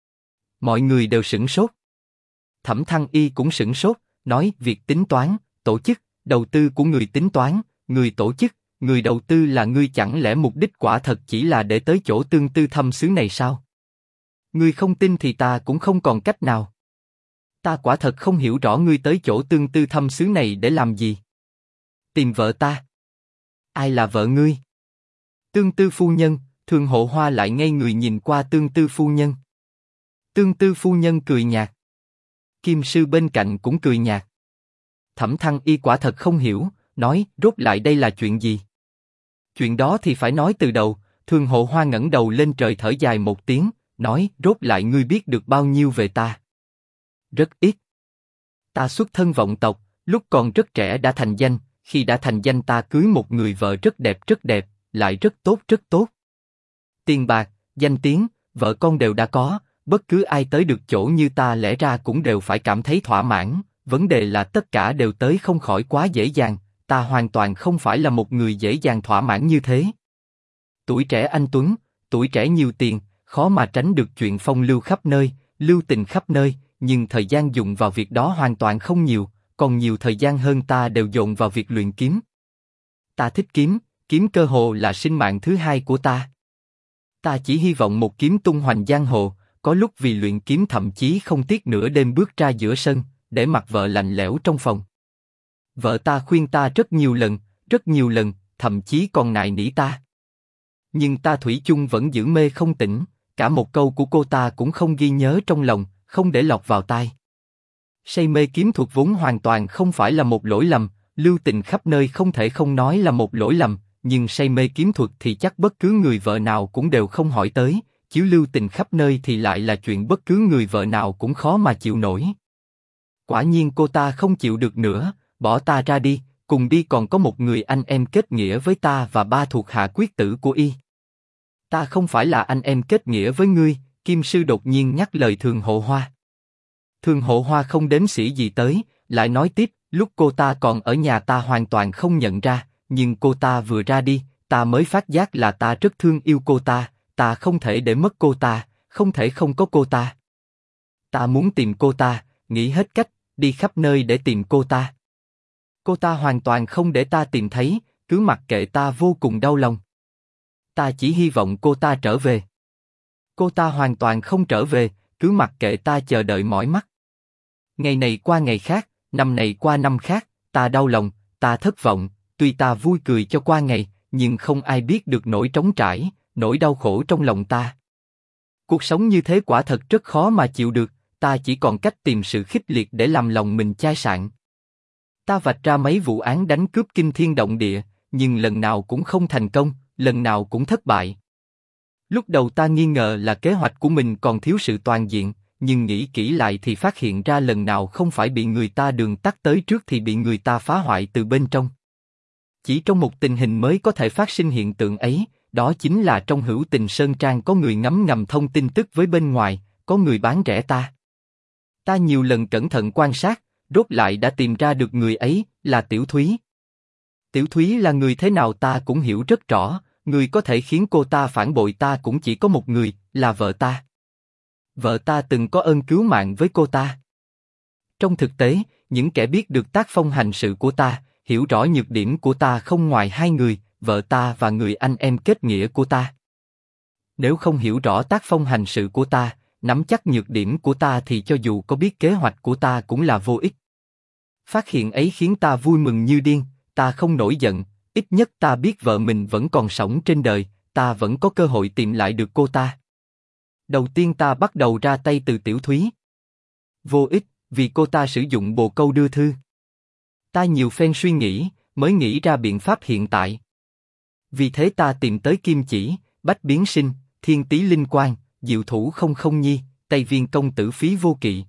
Mọi người đều sửng sốt. Thẩm Thăng Y cũng sửng sốt, nói, việc tính toán, tổ chức, đầu tư của người tính toán, người tổ chức, người đầu tư là ngươi, chẳng lẽ mục đích quả thật chỉ là để tới chỗ Tương Tư Thâm xứ này sao? Ngươi không tin thì ta cũng không còn cách nào. Ta quả thật không hiểu rõ ngươi tới chỗ Tương Tư Thâm xứ này để làm gì. Tìm vợ ta. Ai là vợ ngươi? Tương Tư phu nhân. Thường Hộ Hoa lại ngây người nhìn qua Tương Tư phu nhân. Tương Tư phu nhân cười nhạt. Kim sư bên cạnh cũng cười nhạt. Thẩm Thăng Y quả thật không hiểu, nói, rốt lại đây là chuyện gì? Chuyện đó thì phải nói từ đầu. Thường Hộ Hoa ngẩng đầu lên trời thở dài một tiếng, nói, rốt lại ngươi biết được bao nhiêu về ta? Rất ít. Ta xuất thân vọng tộc, lúc còn rất trẻ đã thành danh, khi đã thành danh ta cưới một người vợ rất đẹp, lại rất tốt. Tiền bạc, danh tiếng, vợ con đều đã có, bất cứ ai tới được chỗ như ta lẽ ra cũng đều phải cảm thấy thỏa mãn, vấn đề là tất cả đều tới không khỏi quá dễ dàng, ta hoàn toàn không phải là một người dễ dàng thỏa mãn như thế. Tuổi trẻ anh tuấn, tuổi trẻ nhiều tiền, khó mà tránh được chuyện phong lưu khắp nơi, lưu tình khắp nơi, nhưng thời gian dùng vào việc đó hoàn toàn không nhiều, còn nhiều thời gian hơn ta đều dồn vào việc luyện kiếm. Ta thích kiếm, kiếm cơ hồ là sinh mạng thứ hai của ta. Ta chỉ hy vọng một kiếm tung hoành giang hồ, có lúc vì luyện kiếm thậm chí không tiếc nửa đêm bước ra giữa sân, để mặc vợ lạnh lẽo trong phòng. Vợ ta khuyên ta rất nhiều lần, thậm chí còn nài nỉ ta. Nhưng ta thủy chung vẫn giữ mê không tỉnh, cả một câu của cô ta cũng không ghi nhớ trong lòng, không để lọt vào tai. Say mê kiếm thuật vốn hoàn toàn không phải là một lỗi lầm, lưu tình khắp nơi không thể không nói là một lỗi lầm, nhưng say mê kiếm thuật thì chắc bất cứ người vợ nào cũng đều không hỏi tới, chứ lưu tình khắp nơi thì lại là chuyện bất cứ người vợ nào cũng khó mà chịu nổi. Quả nhiên cô ta không chịu được nữa, bỏ ta ra đi, cùng đi còn có một người anh em kết nghĩa với ta và ba thuộc hạ quyết tử của y. Ta không phải là anh em kết nghĩa với ngươi, Kim sư đột nhiên nhắc lời Thường Hộ Hoa. Thường Hộ Hoa không đếm xỉa gì tới, lại nói tiếp, lúc cô ta còn ở nhà ta hoàn toàn không nhận ra, nhưng cô ta vừa ra đi, ta mới phát giác là ta rất thương yêu cô ta không thể để mất cô ta, không thể không có cô ta. Ta muốn tìm cô ta, nghĩ hết cách, đi khắp nơi để tìm cô ta. Cô ta hoàn toàn không để ta tìm thấy, cứ mặc kệ ta vô cùng đau lòng. Ta chỉ hy vọng cô ta trở về. Cô ta hoàn toàn không trở về, cứ mặc kệ ta chờ đợi mỏi mắt. Ngày này qua ngày khác, năm này qua năm khác, ta đau lòng, ta thất vọng, tuy ta vui cười cho qua ngày, nhưng không ai biết được nỗi trống trải, nỗi đau khổ trong lòng ta. Cuộc sống như thế quả thật rất khó mà chịu được, ta chỉ còn cách tìm sự khích liệt để làm lòng mình chai sạn. Ta vạch ra mấy vụ án đánh cướp kinh thiên động địa, nhưng lần nào cũng không thành công, lần nào cũng thất bại. Lúc đầu ta nghi ngờ là kế hoạch của mình còn thiếu sự toàn diện, nhưng nghĩ kỹ lại thì phát hiện ra lần nào không phải bị người ta đường tắt tới trước thì bị người ta phá hoại từ bên trong. Chỉ trong một tình hình mới có thể phát sinh hiện tượng ấy, đó chính là trong Hữu Tình Sơn Trang có người ngấm ngầm thông tin tức với bên ngoài, có người bán rẻ ta. Ta nhiều lần cẩn thận quan sát, rốt lại đã tìm ra được người ấy là Tiểu Thúy. Tiểu Thúy là người thế nào ta cũng hiểu rất rõ, người có thể khiến cô ta phản bội ta cũng chỉ có một người, là vợ ta. Vợ ta từng có ơn cứu mạng với cô ta. Trong thực tế, những kẻ biết được tác phong hành sự của ta, hiểu rõ nhược điểm của ta không ngoài hai người, vợ ta và người anh em kết nghĩa của ta. Nếu không hiểu rõ tác phong hành sự của ta, nắm chắc nhược điểm của ta thì cho dù có biết kế hoạch của ta cũng là vô ích. Phát hiện ấy khiến ta vui mừng như điên, ta không nổi giận, ít nhất ta biết vợ mình vẫn còn sống trên đời, ta vẫn có cơ hội tìm lại được cô ta. Đầu tiên ta bắt đầu ra tay từ Tiểu Thúy. Vô ích, vì cô ta sử dụng bồ câu đưa thư. Ta nhiều phen suy nghĩ, mới nghĩ ra biện pháp hiện tại. Vì thế ta tìm tới Kim Chỉ, Bách Biến Sinh, Thiên Tý Linh Quang, Diệu Thủ Không Không Nhi, Tây Viên Công Tử Phí Vô Kỵ.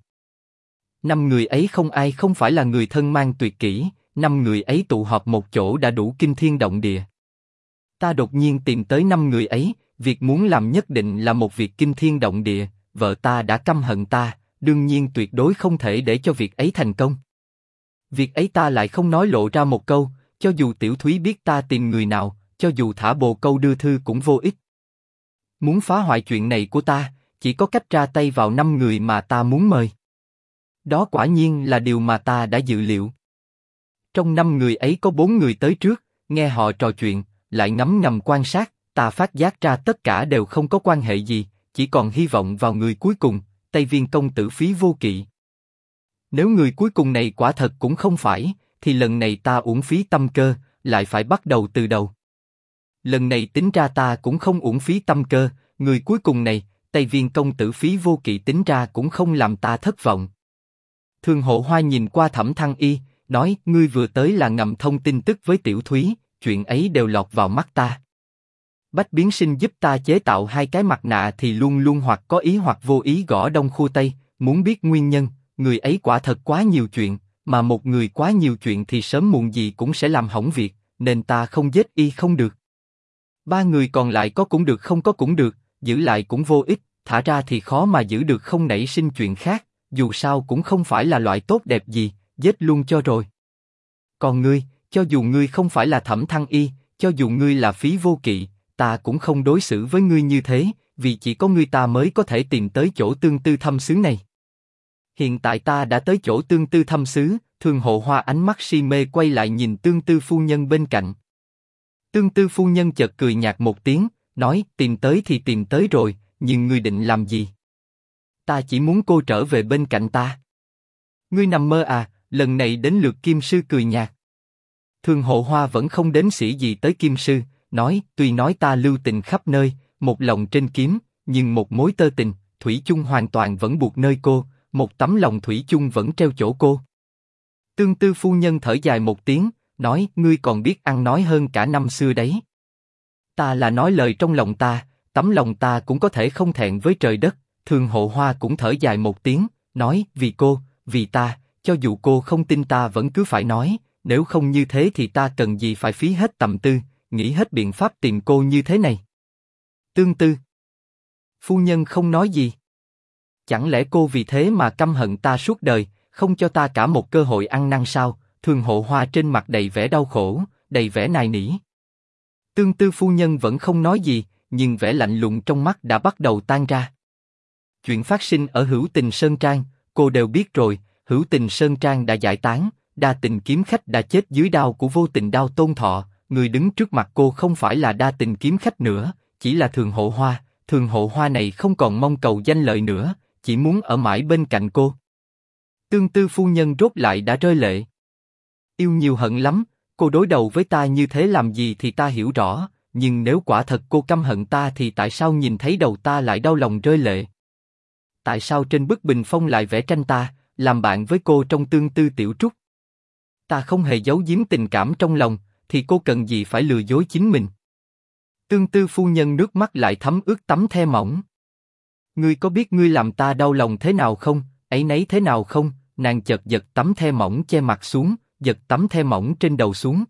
5 người ấy không ai không phải là người thân mang tuyệt kỹ, 5 người ấy tụ họp một chỗ đã đủ kinh thiên động địa. Ta đột nhiên tìm tới 5 người ấy, việc muốn làm nhất định là một việc kinh thiên động địa, vợ ta đã căm hận ta, đương nhiên tuyệt đối không thể để cho việc ấy thành công. Việc ấy ta lại không nói lộ ra một câu, cho dù Tiểu Thúy biết ta tìm người nào, cho dù thả bồ câu đưa thư cũng vô ích. Muốn phá hoại chuyện này của ta, chỉ có cách ra tay vào 5 người mà ta muốn mời. Đó quả nhiên là điều mà ta đã dự liệu. Trong 5 người ấy có 4 người tới trước, nghe họ trò chuyện, lại ngấm ngầm quan sát, ta phát giác ra tất cả đều không có quan hệ gì, chỉ còn hy vọng vào người cuối cùng, Tây Viên công tử Phí Vô Kỵ. Nếu người cuối cùng này quả thật cũng không phải, thì lần này ta uổng phí tâm cơ, lại phải bắt đầu từ đầu. Lần này tính ra ta cũng không uổng phí tâm cơ, người cuối cùng này, Tây Viên công tử Phí Vô Kỵ tính ra cũng không làm ta thất vọng. Thường Hộ Hoa nhìn qua Thẩm Thăng Y, nói: ngươi vừa tới là ngầm thông tin tức với Tiểu Thúy, chuyện ấy đều lọt vào mắt ta. Bách Biến Sinh giúp ta chế tạo 2 cái mặt nạ thì luôn luôn hoặc có ý hoặc vô ý gõ đông khu tây, muốn biết nguyên nhân, người ấy quả thật quá nhiều chuyện, mà một người quá nhiều chuyện thì sớm muộn gì cũng sẽ làm hỏng việc, nên ta không giết y không được. 3 người còn lại có cũng được không có cũng được, giữ lại cũng vô ích, thả ra thì khó mà giữ được không nảy sinh chuyện khác, dù sao cũng không phải là loại tốt đẹp gì, giết luôn cho rồi. Còn ngươi, cho dù ngươi không phải là Thẩm Thăng Y, cho dù ngươi là Phí Vô Kỵ, ta cũng không đối xử với ngươi như thế, vì chỉ có ngươi ta mới có thể tìm tới chỗ Tương Tư Thâm Xứ này. Hiện tại ta đã tới chỗ Tương Tư Thâm Xứ, Thường Hộ Hoa ánh mắt si mê quay lại nhìn Tương Tư phu nhân bên cạnh. Tương Tư phu nhân chợt cười nhạt một tiếng, nói: tìm tới thì tìm tới rồi, nhưng ngươi định làm gì? Ta chỉ muốn cô trở về bên cạnh ta. Ngươi nằm mơ à? Lần này đến lượt Kim Sư cười nhạt. Thường Hộ Hoa vẫn không đếm xỉa gì tới Kim Sư, nói: tuy nói ta lưu tình khắp nơi, một lòng trên kiếm, nhưng một mối tơ tình, thủy chung hoàn toàn vẫn buộc nơi cô, một tấm lòng thủy chung vẫn treo chỗ cô. Tương Tư phu nhân thở dài một tiếng, nói: ngươi còn biết ăn nói hơn cả năm xưa đấy. Ta là nói lời trong lòng ta, tấm lòng ta cũng có thể không thẹn với trời đất. Thường Hộ Hoa cũng thở dài một tiếng, nói: vì cô, vì ta, cho dù cô không tin ta vẫn cứ phải nói, nếu không như thế thì ta cần gì phải phí hết tâm tư, nghĩ hết biện pháp tìm cô như thế này. Tương Tư phu nhân không nói gì. Chẳng lẽ cô vì thế mà căm hận ta suốt đời, không cho ta cả một cơ hội ăn năn sao? Thường Hộ Hoa trên mặt đầy vẻ đau khổ, đầy vẻ nài nỉ. Tương Tư phu nhân vẫn không nói gì, nhưng vẻ lạnh lùng trong mắt đã bắt đầu tan ra. Chuyện phát sinh ở Hữu Tình Sơn Trang, cô đều biết rồi. Hữu Tình Sơn Trang đã giải tán, Đa Tình kiếm khách đã chết dưới đao của Vô Tình Đao Tôn Thọ. Người đứng trước mặt cô không phải là Đa Tình kiếm khách nữa, chỉ là Thường Hộ Hoa. Thường Hộ Hoa này không còn mong cầu danh lợi nữa, chỉ muốn ở mãi bên cạnh cô. Tương Tư phu nhân rốt lại đã rơi lệ. Yêu nhiều hận lắm, cô đối đầu với ta như thế làm gì thì ta hiểu rõ, nhưng nếu quả thật cô căm hận ta thì tại sao nhìn thấy đầu ta lại đau lòng rơi lệ? Tại sao trên bức bình phong lại vẽ tranh ta, làm bạn với cô trong Tương Tư tiểu trúc? Ta không hề giấu giếm tình cảm trong lòng, thì cô cần gì phải lừa dối chính mình? Tương Tư phu nhân nước mắt lại thấm ướt tấm the mỏng. Ngươi có biết ngươi làm ta đau lòng thế nào không, áy náy thế nào không? Nàng chợt giật tấm the mỏng che mặt xuống, giật tấm the mỏng trên đầu xuống.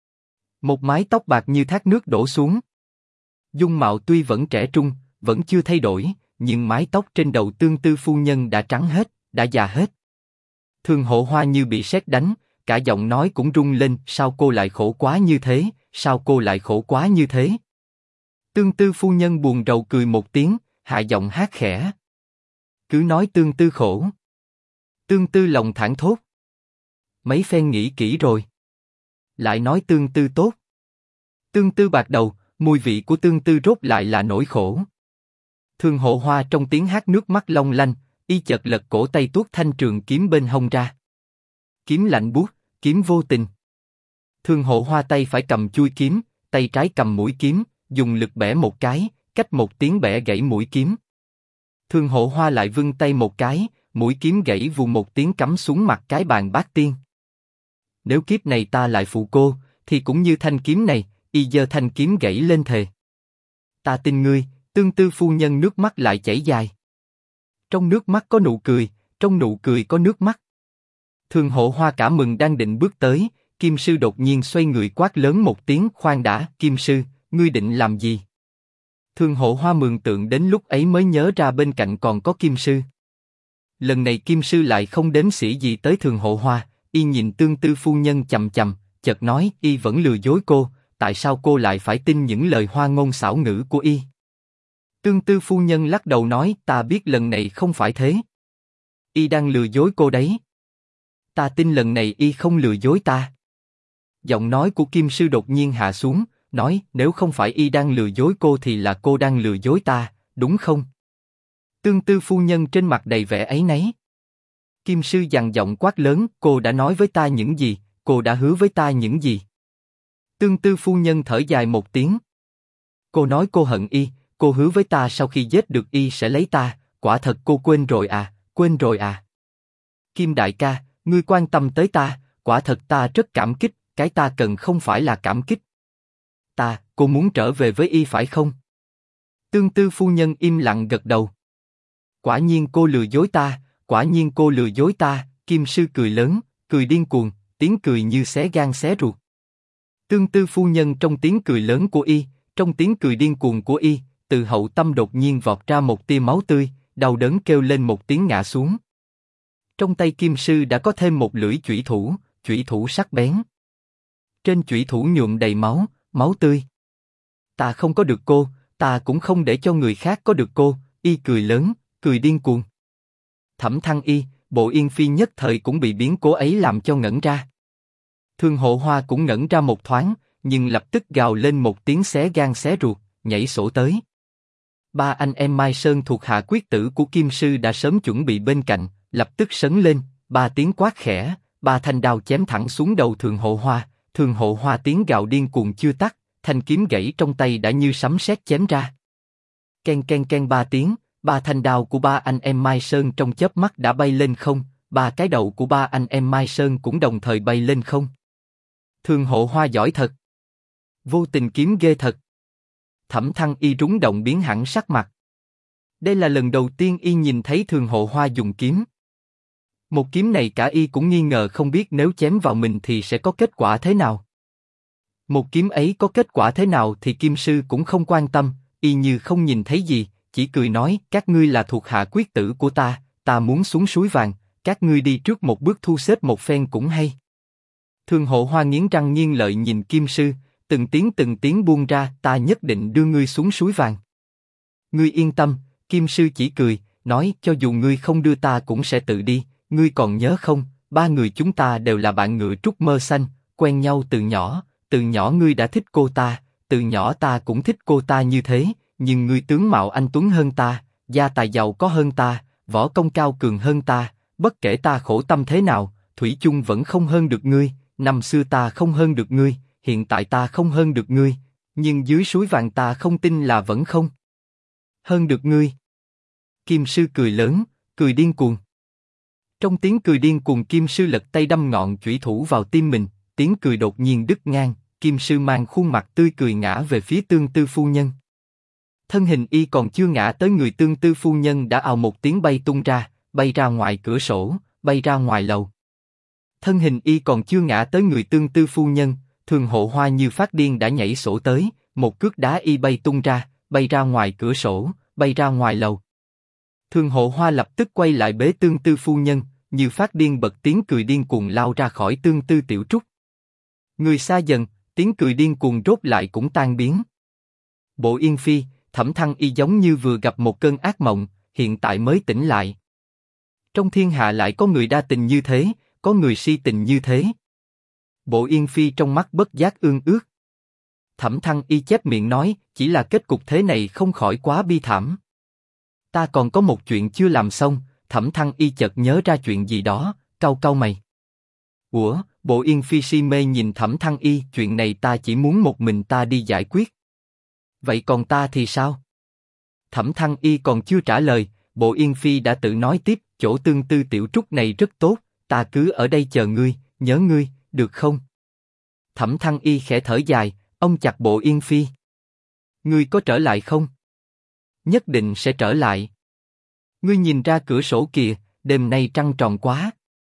Một mái tóc bạc như thác nước đổ xuống. Dung mạo tuy vẫn trẻ trung, vẫn chưa thay đổi, nhưng mái tóc trên đầu Tương Tư phu nhân đã trắng hết, đã già hết. Thường Hộ Hoa như bị sét đánh, cả giọng nói cũng rung lên. Sao cô lại khổ quá như thế? Sao cô lại khổ quá như thế? Tương Tư phu nhân buồn rầu cười một tiếng, hạ giọng hát khẽ. Cứ nói Tương Tư khổ. Tương Tư lòng thảng thốt. Mấy phen nghĩ kỹ rồi. Lại nói Tương Tư tốt. Tương Tư bạc đầu, mùi vị của Tương Tư rốt lại là nỗi khổ. Thường Hộ Hoa trong tiếng hát nước mắt long lanh, y chợt lật cổ tay tuốt thanh trường kiếm bên hông ra. Kiếm lạnh buốt, kiếm vô tình. Thường Hộ Hoa tay phải cầm chuôi kiếm, tay trái cầm mũi kiếm, dùng lực bẻ một cái, cách một tiếng bẻ gãy mũi kiếm. Thường Hộ Hoa lại vươn tay một cái, mũi kiếm gãy vù một tiếng cắm xuống mặt cái bàn bát tiên. Nếu kiếp này ta lại phụ cô, thì cũng như thanh kiếm này, y giơ thanh kiếm gãy lên thề. Ta tin ngươi. Tương Tư phu nhân nước mắt lại chảy dài. Trong nước mắt có nụ cười, trong nụ cười có nước mắt. Thường Hộ Hoa cả mừng đang định bước tới, Kim Sư đột nhiên xoay người quát lớn một tiếng: khoan đã, Kim Sư, ngươi định làm gì? Thường Hộ Hoa mường tượng đến lúc ấy mới nhớ ra bên cạnh còn có Kim Sư. Lần này Kim Sư lại không đếm xỉa gì tới Thường Hộ Hoa, y nhìn Tương Tư phu nhân chằm chằm, chợt nói: y vẫn lừa dối cô, tại sao cô lại phải tin những lời hoa ngôn xảo ngữ của y? Tương Tư phu nhân lắc đầu nói, ta biết lần này không phải thế. Y đang lừa dối cô đấy. Ta tin lần này y không lừa dối ta. Giọng nói của Kim sư đột nhiên hạ xuống, nói, nếu không phải y đang lừa dối cô thì là cô đang lừa dối ta, đúng không? Tương Tư phu nhân trên mặt đầy vẻ áy náy. Kim sư gằn giọng quát lớn, cô đã nói với ta những gì, cô đã hứa với ta những gì? Tương Tư phu nhân thở dài một tiếng. Cô nói cô hận y, cô hứa với ta sau khi giết được y sẽ lấy ta, quả thật cô quên rồi à, quên rồi à? Kim đại ca, ngươi quan tâm tới ta, quả thật ta rất cảm kích, cái ta cần không phải là cảm kích. Cô muốn trở về với y phải không? Tương Tư phu nhân im lặng gật đầu. Quả nhiên cô lừa dối ta, quả nhiên cô lừa dối ta, Kim sư cười lớn, cười điên cuồng, tiếng cười như xé gan xé ruột. Tương Tư phu nhân trong tiếng cười lớn của y, trong tiếng cười điên cuồng của y, từ hậu tâm đột nhiên vọt ra một tia máu tươi, đau đớn kêu lên một tiếng ngã xuống. Trong tay Kim sư đã có thêm một lưỡi chủy thủ sắc bén. Trên chủy thủ nhuộm đầy máu, máu tươi. Ta không có được cô, ta cũng không để cho người khác có được cô, y cười lớn, cười điên cuồng. Thẩm Thăng Y, Bộ Yên Phi nhất thời cũng bị biến cố ấy làm cho ngẩn ra. Thương Hộ Hoa cũng ngẩn ra một thoáng, nhưng lập tức gào lên một tiếng xé gan xé ruột, nhảy sổ tới. Ba anh em Mai Sơn thuộc hạ quyết tử của Kim sư đã sớm chuẩn bị bên cạnh, lập tức sấn lên, ba tiếng quát khẽ, ba thanh đao chém thẳng xuống đầu Thường Hộ Hoa. Thường Hộ Hoa tiếng gào điên cuồng chưa tắt, thanh kiếm gãy trong tay đã như sấm sét chém ra. Ken ken ken ba tiếng, ba thanh đao của ba anh em Mai Sơn trong chớp mắt đã bay lên không, ba cái đầu của ba anh em Mai Sơn cũng đồng thời bay lên không. Thường Hộ Hoa giỏi thật, vô tình kiếm ghê thật. Thẩm Thăng Y rúng động biến hẳn sắc mặt. Đây là lần đầu tiên y nhìn thấy Thường Hộ Hoa dùng kiếm. Một kiếm này cả y cũng nghi ngờ không biết nếu chém vào mình thì sẽ có kết quả thế nào. Một kiếm ấy có kết quả thế nào thì Kim sư cũng không quan tâm, y như không nhìn thấy gì, chỉ cười nói, các ngươi là thuộc hạ quyết tử của ta muốn xuống suối vàng, các ngươi đi trước một bước thu xếp một phen cũng hay. Thường Hộ Hoa nghiến răng nghiến lợi nhìn Kim sư, từng tiếng buông ra, ta nhất định đưa ngươi xuống suối vàng. Ngươi yên tâm, Kim sư chỉ cười, nói, cho dù ngươi không đưa ta cũng sẽ tự đi. Ngươi còn nhớ không, ba người chúng ta đều là bạn ngựa trúc mơ xanh, quen nhau từ nhỏ ngươi đã thích cô ta, từ nhỏ ta cũng thích cô ta như thế, nhưng ngươi tướng mạo anh tuấn hơn ta, gia tài giàu có hơn ta, võ công cao cường hơn ta, bất kể ta khổ tâm thế nào, thủy chung vẫn không hơn được ngươi, năm xưa ta không hơn được ngươi, hiện tại ta không hơn được ngươi, nhưng dưới suối vàng ta không tin là vẫn không hơn được ngươi. Kim sư cười lớn, cười điên cuồng. Trong tiếng cười điên cuồng Kim sư lật tay đâm ngọn chủy thủ vào tim mình, tiếng cười đột nhiên đứt ngang, Kim sư mang khuôn mặt tươi cười ngã về phía Tương Tư phu nhân. Thân hình y còn chưa ngã tới người Tương Tư phu nhân đã ào một tiếng bay tung ra, bay ra ngoài cửa sổ, bay ra ngoài lầu. Thân hình y còn chưa ngã tới người Tương Tư phu nhân, Thường Hộ Hoa như phát điên đã nhảy sổ tới, một cước đá y bay tung ra, bay ra ngoài cửa sổ, bay ra ngoài lầu. Thường Hộ Hoa lập tức quay lại bế Tương Tư phu nhân, như phát điên bật tiếng cười điên cuồng lao ra khỏi Tương Tư tiểu trúc. Người xa dần, tiếng cười điên cuồng rốt lại cũng tan biến. Bộ Yên Phi, Thẩm Thăng Y giống như vừa gặp một cơn ác mộng, hiện tại mới tỉnh lại. Trong thiên hạ lại có người đa tình như thế, có người si tình như thế. Bộ Yên Phi trong mắt bất giác ương ước. Thẩm Thăng Y chép miệng nói, chỉ là kết cục thế này không khỏi quá bi thảm. Ta còn có một chuyện chưa làm xong. Thẩm Thăng Y chợt nhớ ra chuyện gì đó, cau cau mày. Ủa, Bộ Yên Phi si mê nhìn Thẩm Thăng Y, chuyện này ta chỉ muốn một mình ta đi giải quyết. Vậy còn ta thì sao? Thẩm Thăng Y còn chưa trả lời, Bộ Yên Phi đã tự nói tiếp, chỗ Tương Tư tiểu trúc này rất tốt, ta cứ ở đây chờ ngươi, nhớ ngươi, được không? Thẩm Thăng Y khẽ thở dài, ông chặt Bộ Yên Phi. Ngươi có trở lại không? Nhất định sẽ trở lại. Ngươi nhìn ra cửa sổ kìa, đêm nay trăng tròn quá.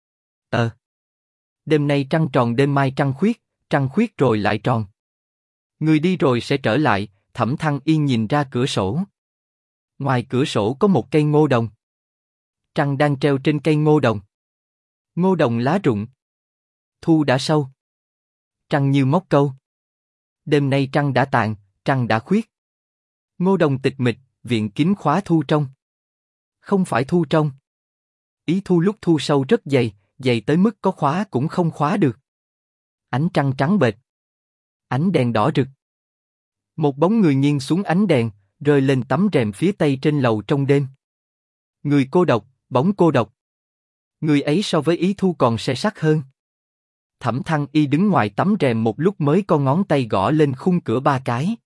Đêm nay trăng tròn đêm mai trăng khuyết rồi lại tròn. Ngươi đi rồi sẽ trở lại, Thẩm Thăng Y nhìn ra cửa sổ. Ngoài cửa sổ có một cây ngô đồng. Trăng đang treo trên cây ngô đồng. Ngô đồng lá rụng. Thu đã sâu. Trăng như móc câu. Đêm nay trăng đã tàn, trăng đã khuyết. Ngô đồng tịch mịch, viện kín khóa thu trong. Không phải thu trong. Ý thu lúc thu sâu rất dày, dày tới mức có khóa cũng không khóa được. Ánh trăng trắng bệch. Ánh đèn đỏ rực. Một bóng người nghiêng xuống ánh đèn, rơi lên tấm rèm phía tây trên lầu trong đêm. Người cô độc, bóng cô độc. Người ấy so với Ý Thu còn se sắc hơn. Thẩm Thăng Y đứng ngoài tấm rèm một lúc mới con ngón tay gõ lên khung cửa 3 cái.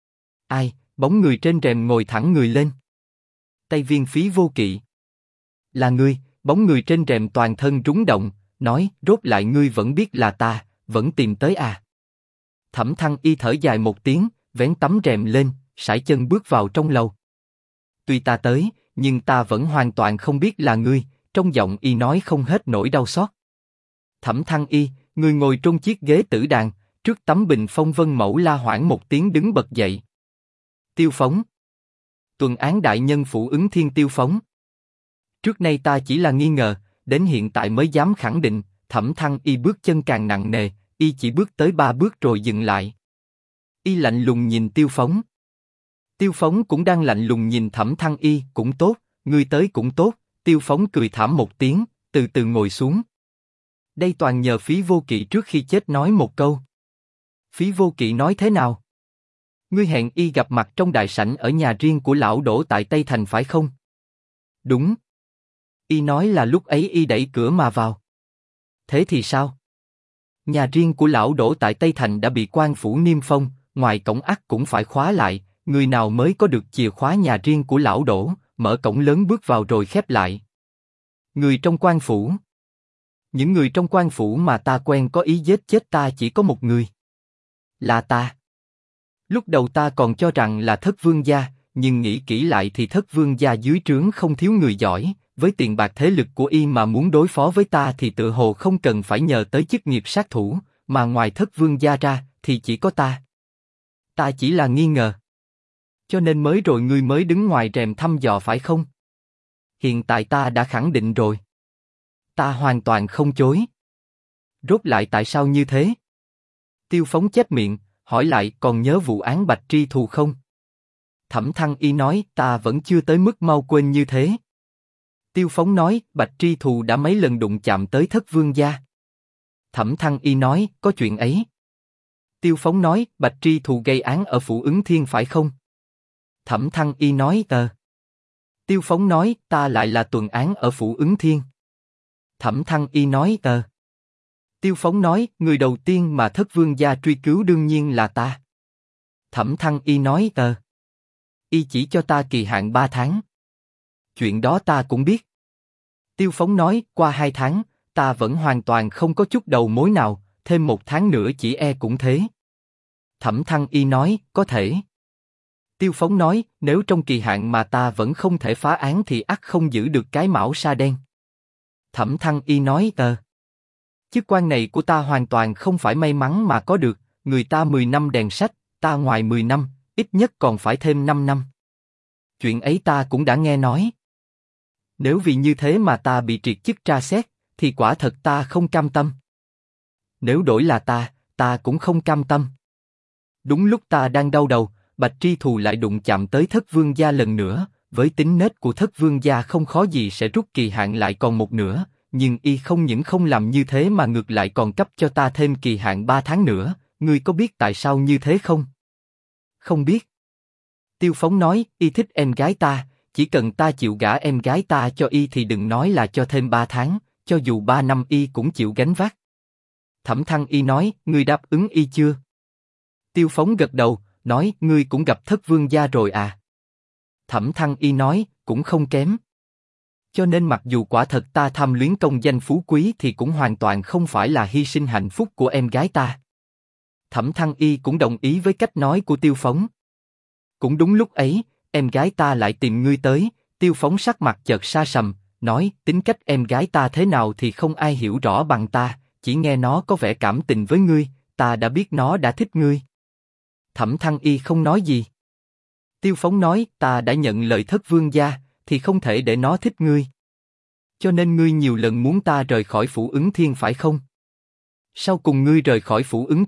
Ai? Bóng người trên rèm ngồi thẳng người lên. Tây Viên Phí Vô Kỵ. Là ngươi? Bóng người trên rèm toàn thân rúng động, nói: rốt lại ngươi vẫn biết là ta, vẫn tìm tới à? Thẩm Thăng Y thở dài một tiếng, vén tấm rèm lên, sải chân bước vào trong lầu. Tuy ta tới, nhưng ta vẫn hoàn toàn không biết là ngươi. Trong giọng y nói không hết nỗi đau xót. Thẩm Thăng Y, người ngồi trong chiếc ghế tử đàn, trước tấm bình phong vân mẫu la hoảng một tiếng đứng bật dậy. Tiêu Phóng. Tuần án đại nhân Phủ Ứng Thiên Tiêu Phóng. Trước nay ta chỉ là nghi ngờ, đến hiện tại mới dám khẳng định. Thẩm Thăng Y bước chân càng nặng nề, y chỉ bước tới 3 bước rồi dừng lại. Y lạnh lùng nhìn Tiêu Phóng. Tiêu Phóng cũng đang lạnh lùng nhìn Thẩm Thăng Y. Cũng tốt, ngươi tới cũng tốt. Tiêu Phóng cười thảm một tiếng, từ từ ngồi xuống. Đây toàn nhờ Phí Vô Kỵ trước khi chết nói một câu. Phí Vô Kỵ nói thế nào? Ngươi hẹn y gặp mặt trong đại sảnh ở nhà riêng của lão Đỗ tại Tây Thành phải không? Đúng. Y nói là lúc ấy y đẩy cửa mà vào. Thế thì sao? Nhà riêng của lão Đỗ tại Tây Thành đã bị quan phủ niêm phong, ngoài cổng ắt cũng phải khóa lại. Người nào mới có được chìa khóa nhà riêng của lão Đỗ? Mở cổng lớn bước vào rồi khép lại. Người trong quan phủ. Những người trong quan phủ mà ta quen có ý giết chết ta chỉ có một người. Là ta. Lúc đầu ta còn cho rằng là Thất Vương gia, nhưng nghĩ kỹ lại thì Thất Vương gia dưới trướng không thiếu người giỏi, với tiền bạc thế lực của y mà muốn đối phó với ta thì tự hồ không cần phải nhờ tới chức nghiệp sát thủ, mà ngoài Thất Vương gia ra thì chỉ có ta. Ta chỉ là nghi ngờ. Cho nên mới rồi ngươi mới đứng ngoài rèm thăm dò phải không? Hiện tại ta đã khẳng định rồi. Ta hoàn toàn không chối. Rốt lại tại sao như thế? Tiêu Phóng chép miệng, hỏi lại còn nhớ vụ án Bạch Tri Thù không? Thẩm Thăng Y nói ta vẫn chưa tới mức mau quên như thế. Tiêu Phóng nói Bạch Tri Thù đã mấy lần đụng chạm tới Thất Vương gia. Thẩm Thăng Y nói có chuyện ấy. Tiêu Phóng nói Bạch Tri Thù gây án ở Phủ Ứng Thiên phải không? Thẩm Thăng Y nói Tiêu Phóng nói ta lại là tuần án ở Phủ Ứng Thiên. Thẩm Thăng Y nói Tiêu Phóng nói người đầu tiên mà Thất Vương gia truy cứu đương nhiên là ta. Thẩm Thăng Y nói y chỉ cho ta kỳ hạn 3 tháng. Chuyện đó ta cũng biết. Tiêu Phóng nói qua 2 tháng, ta vẫn hoàn toàn không có chút đầu mối nào, thêm 1 tháng nữa chỉ e cũng thế. Thẩm Thăng Y nói có thể. Tiêu Phóng nói nếu trong kỳ hạn mà ta vẫn không thể phá án thì ắt không giữ được cái mão sa đen. Thẩm Thăng Y nói chức quan này của ta hoàn toàn không phải may mắn mà có được, người ta 10 năm đèn sách, ta ngoài 10 năm, ít nhất còn phải thêm 5 năm. Chuyện ấy ta cũng đã nghe nói. Nếu vì như thế mà ta bị triệt chức tra xét, thì quả thật ta không cam tâm. Nếu đổi là ta cũng không cam tâm. Đúng lúc ta đang đau đầu, Bạch Tri Thù lại đụng chạm tới Thất Vương gia lần nữa, với tính nết của Thất Vương gia không khó gì sẽ rút kỳ hạn lại còn 1 nửa, nhưng y không những không làm như thế mà ngược lại còn cấp cho ta thêm kỳ hạn 3 tháng nữa, ngươi có biết tại sao như thế không? Không biết. Tiêu Phóng nói, y thích em gái ta, chỉ cần ta chịu gả em gái ta cho y thì đừng nói là cho thêm 3 tháng, cho dù 3 năm y cũng chịu gánh vác. Thẩm Thăng Y nói, ngươi đáp ứng y chưa? Tiêu Phóng gật đầu, nói, ngươi cũng gặp Thất Vương gia rồi à? Thẩm Thăng Y nói, cũng không kém. Cho nên mặc dù quả thật ta tham luyến công danh phú quý thì cũng hoàn toàn không phải là hy sinh hạnh phúc của em gái ta. Thẩm Thăng Y cũng đồng ý với cách nói của Tiêu Phóng. Cũng đúng lúc ấy, em gái ta lại tìm ngươi tới. Tiêu Phóng sắc mặt chợt sa sầm, nói, tính cách em gái ta thế nào thì không ai hiểu rõ bằng ta, chỉ nghe nó có vẻ cảm tình với ngươi, ta đã biết nó đã thích ngươi. Thẩm Thăng Y không nói gì. Tiêu Phóng nói, ta đã nhận lời Thất Vương gia, thì không thể để nó thích ngươi. Cho nên ngươi nhiều lần muốn ta rời khỏi Phủ Ứng Thiên phải không? Sau cùng ngươi rời khỏi Phủ Ứng Thiên,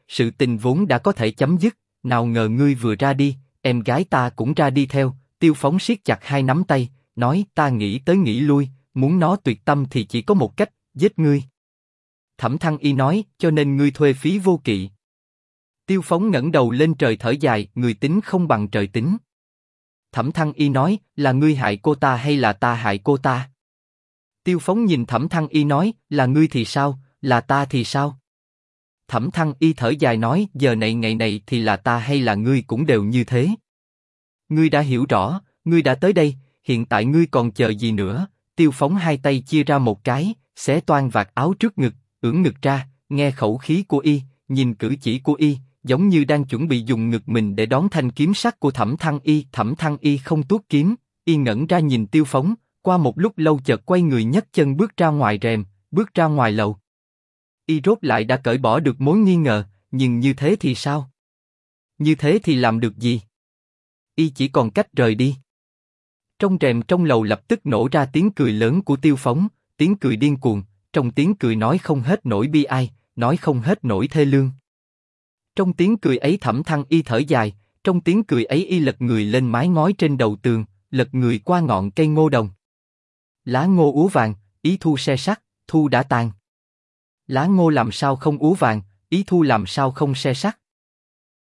sự tình vốn đã có thể chấm dứt, nào ngờ ngươi vừa ra đi, em gái ta cũng ra đi theo. Tiêu Phóng siết chặt hai nắm tay, nói ta nghĩ tới nghĩ lui, muốn nó tuyệt tâm thì chỉ có một cách, giết ngươi. Thẩm Thăng Y nói, cho nên ngươi thuê phí vô kỵ. Tiêu Phóng ngẩng đầu lên trời thở dài, người tính không bằng trời tính. Thẩm Thăng Y nói, là ngươi hại cô ta hay là ta hại cô ta? Tiêu Phóng nhìn Thẩm Thăng Y nói, là ngươi thì sao, là ta thì sao? Thẩm Thăng Y thở dài nói, giờ này ngày này thì là ta hay là ngươi cũng đều như thế. Ngươi đã hiểu rõ, ngươi đã tới đây, hiện tại ngươi còn chờ gì nữa? Tiêu Phóng hai tay chia ra một cái, xé toang vạt áo trước ngực, ưỡn ngực ra, nghe khẩu khí của y, nhìn cử chỉ của y, giống như đang chuẩn bị dùng ngực mình để đón thanh kiếm sắc của Thẩm Thăng Y. Thẩm Thăng Y không tuốt kiếm, y ngẩn ra nhìn Tiêu Phóng, qua một lúc lâu chợt quay người nhấc chân bước ra ngoài rèm, bước ra ngoài lầu. Y rốt lại đã cởi bỏ được mối nghi ngờ, nhưng như thế thì sao? Như thế thì làm được gì? Y chỉ còn cách rời đi. Trong rèm trong lầu lập tức nổ ra tiếng cười lớn của Tiêu Phóng, tiếng cười điên cuồng, trong tiếng cười nói không hết nỗi bi ai, nói không hết nỗi thê lương. Trong tiếng cười ấy Thẩm Thăng Y thở dài, trong tiếng cười ấy y lật người lên mái ngói trên đầu tường, lật người qua ngọn cây ngô đồng. Lá ngô úa vàng, ý thu se sắc, thu đã tàn. Lá ngô làm sao không úa vàng, ý thu làm sao không se sắc.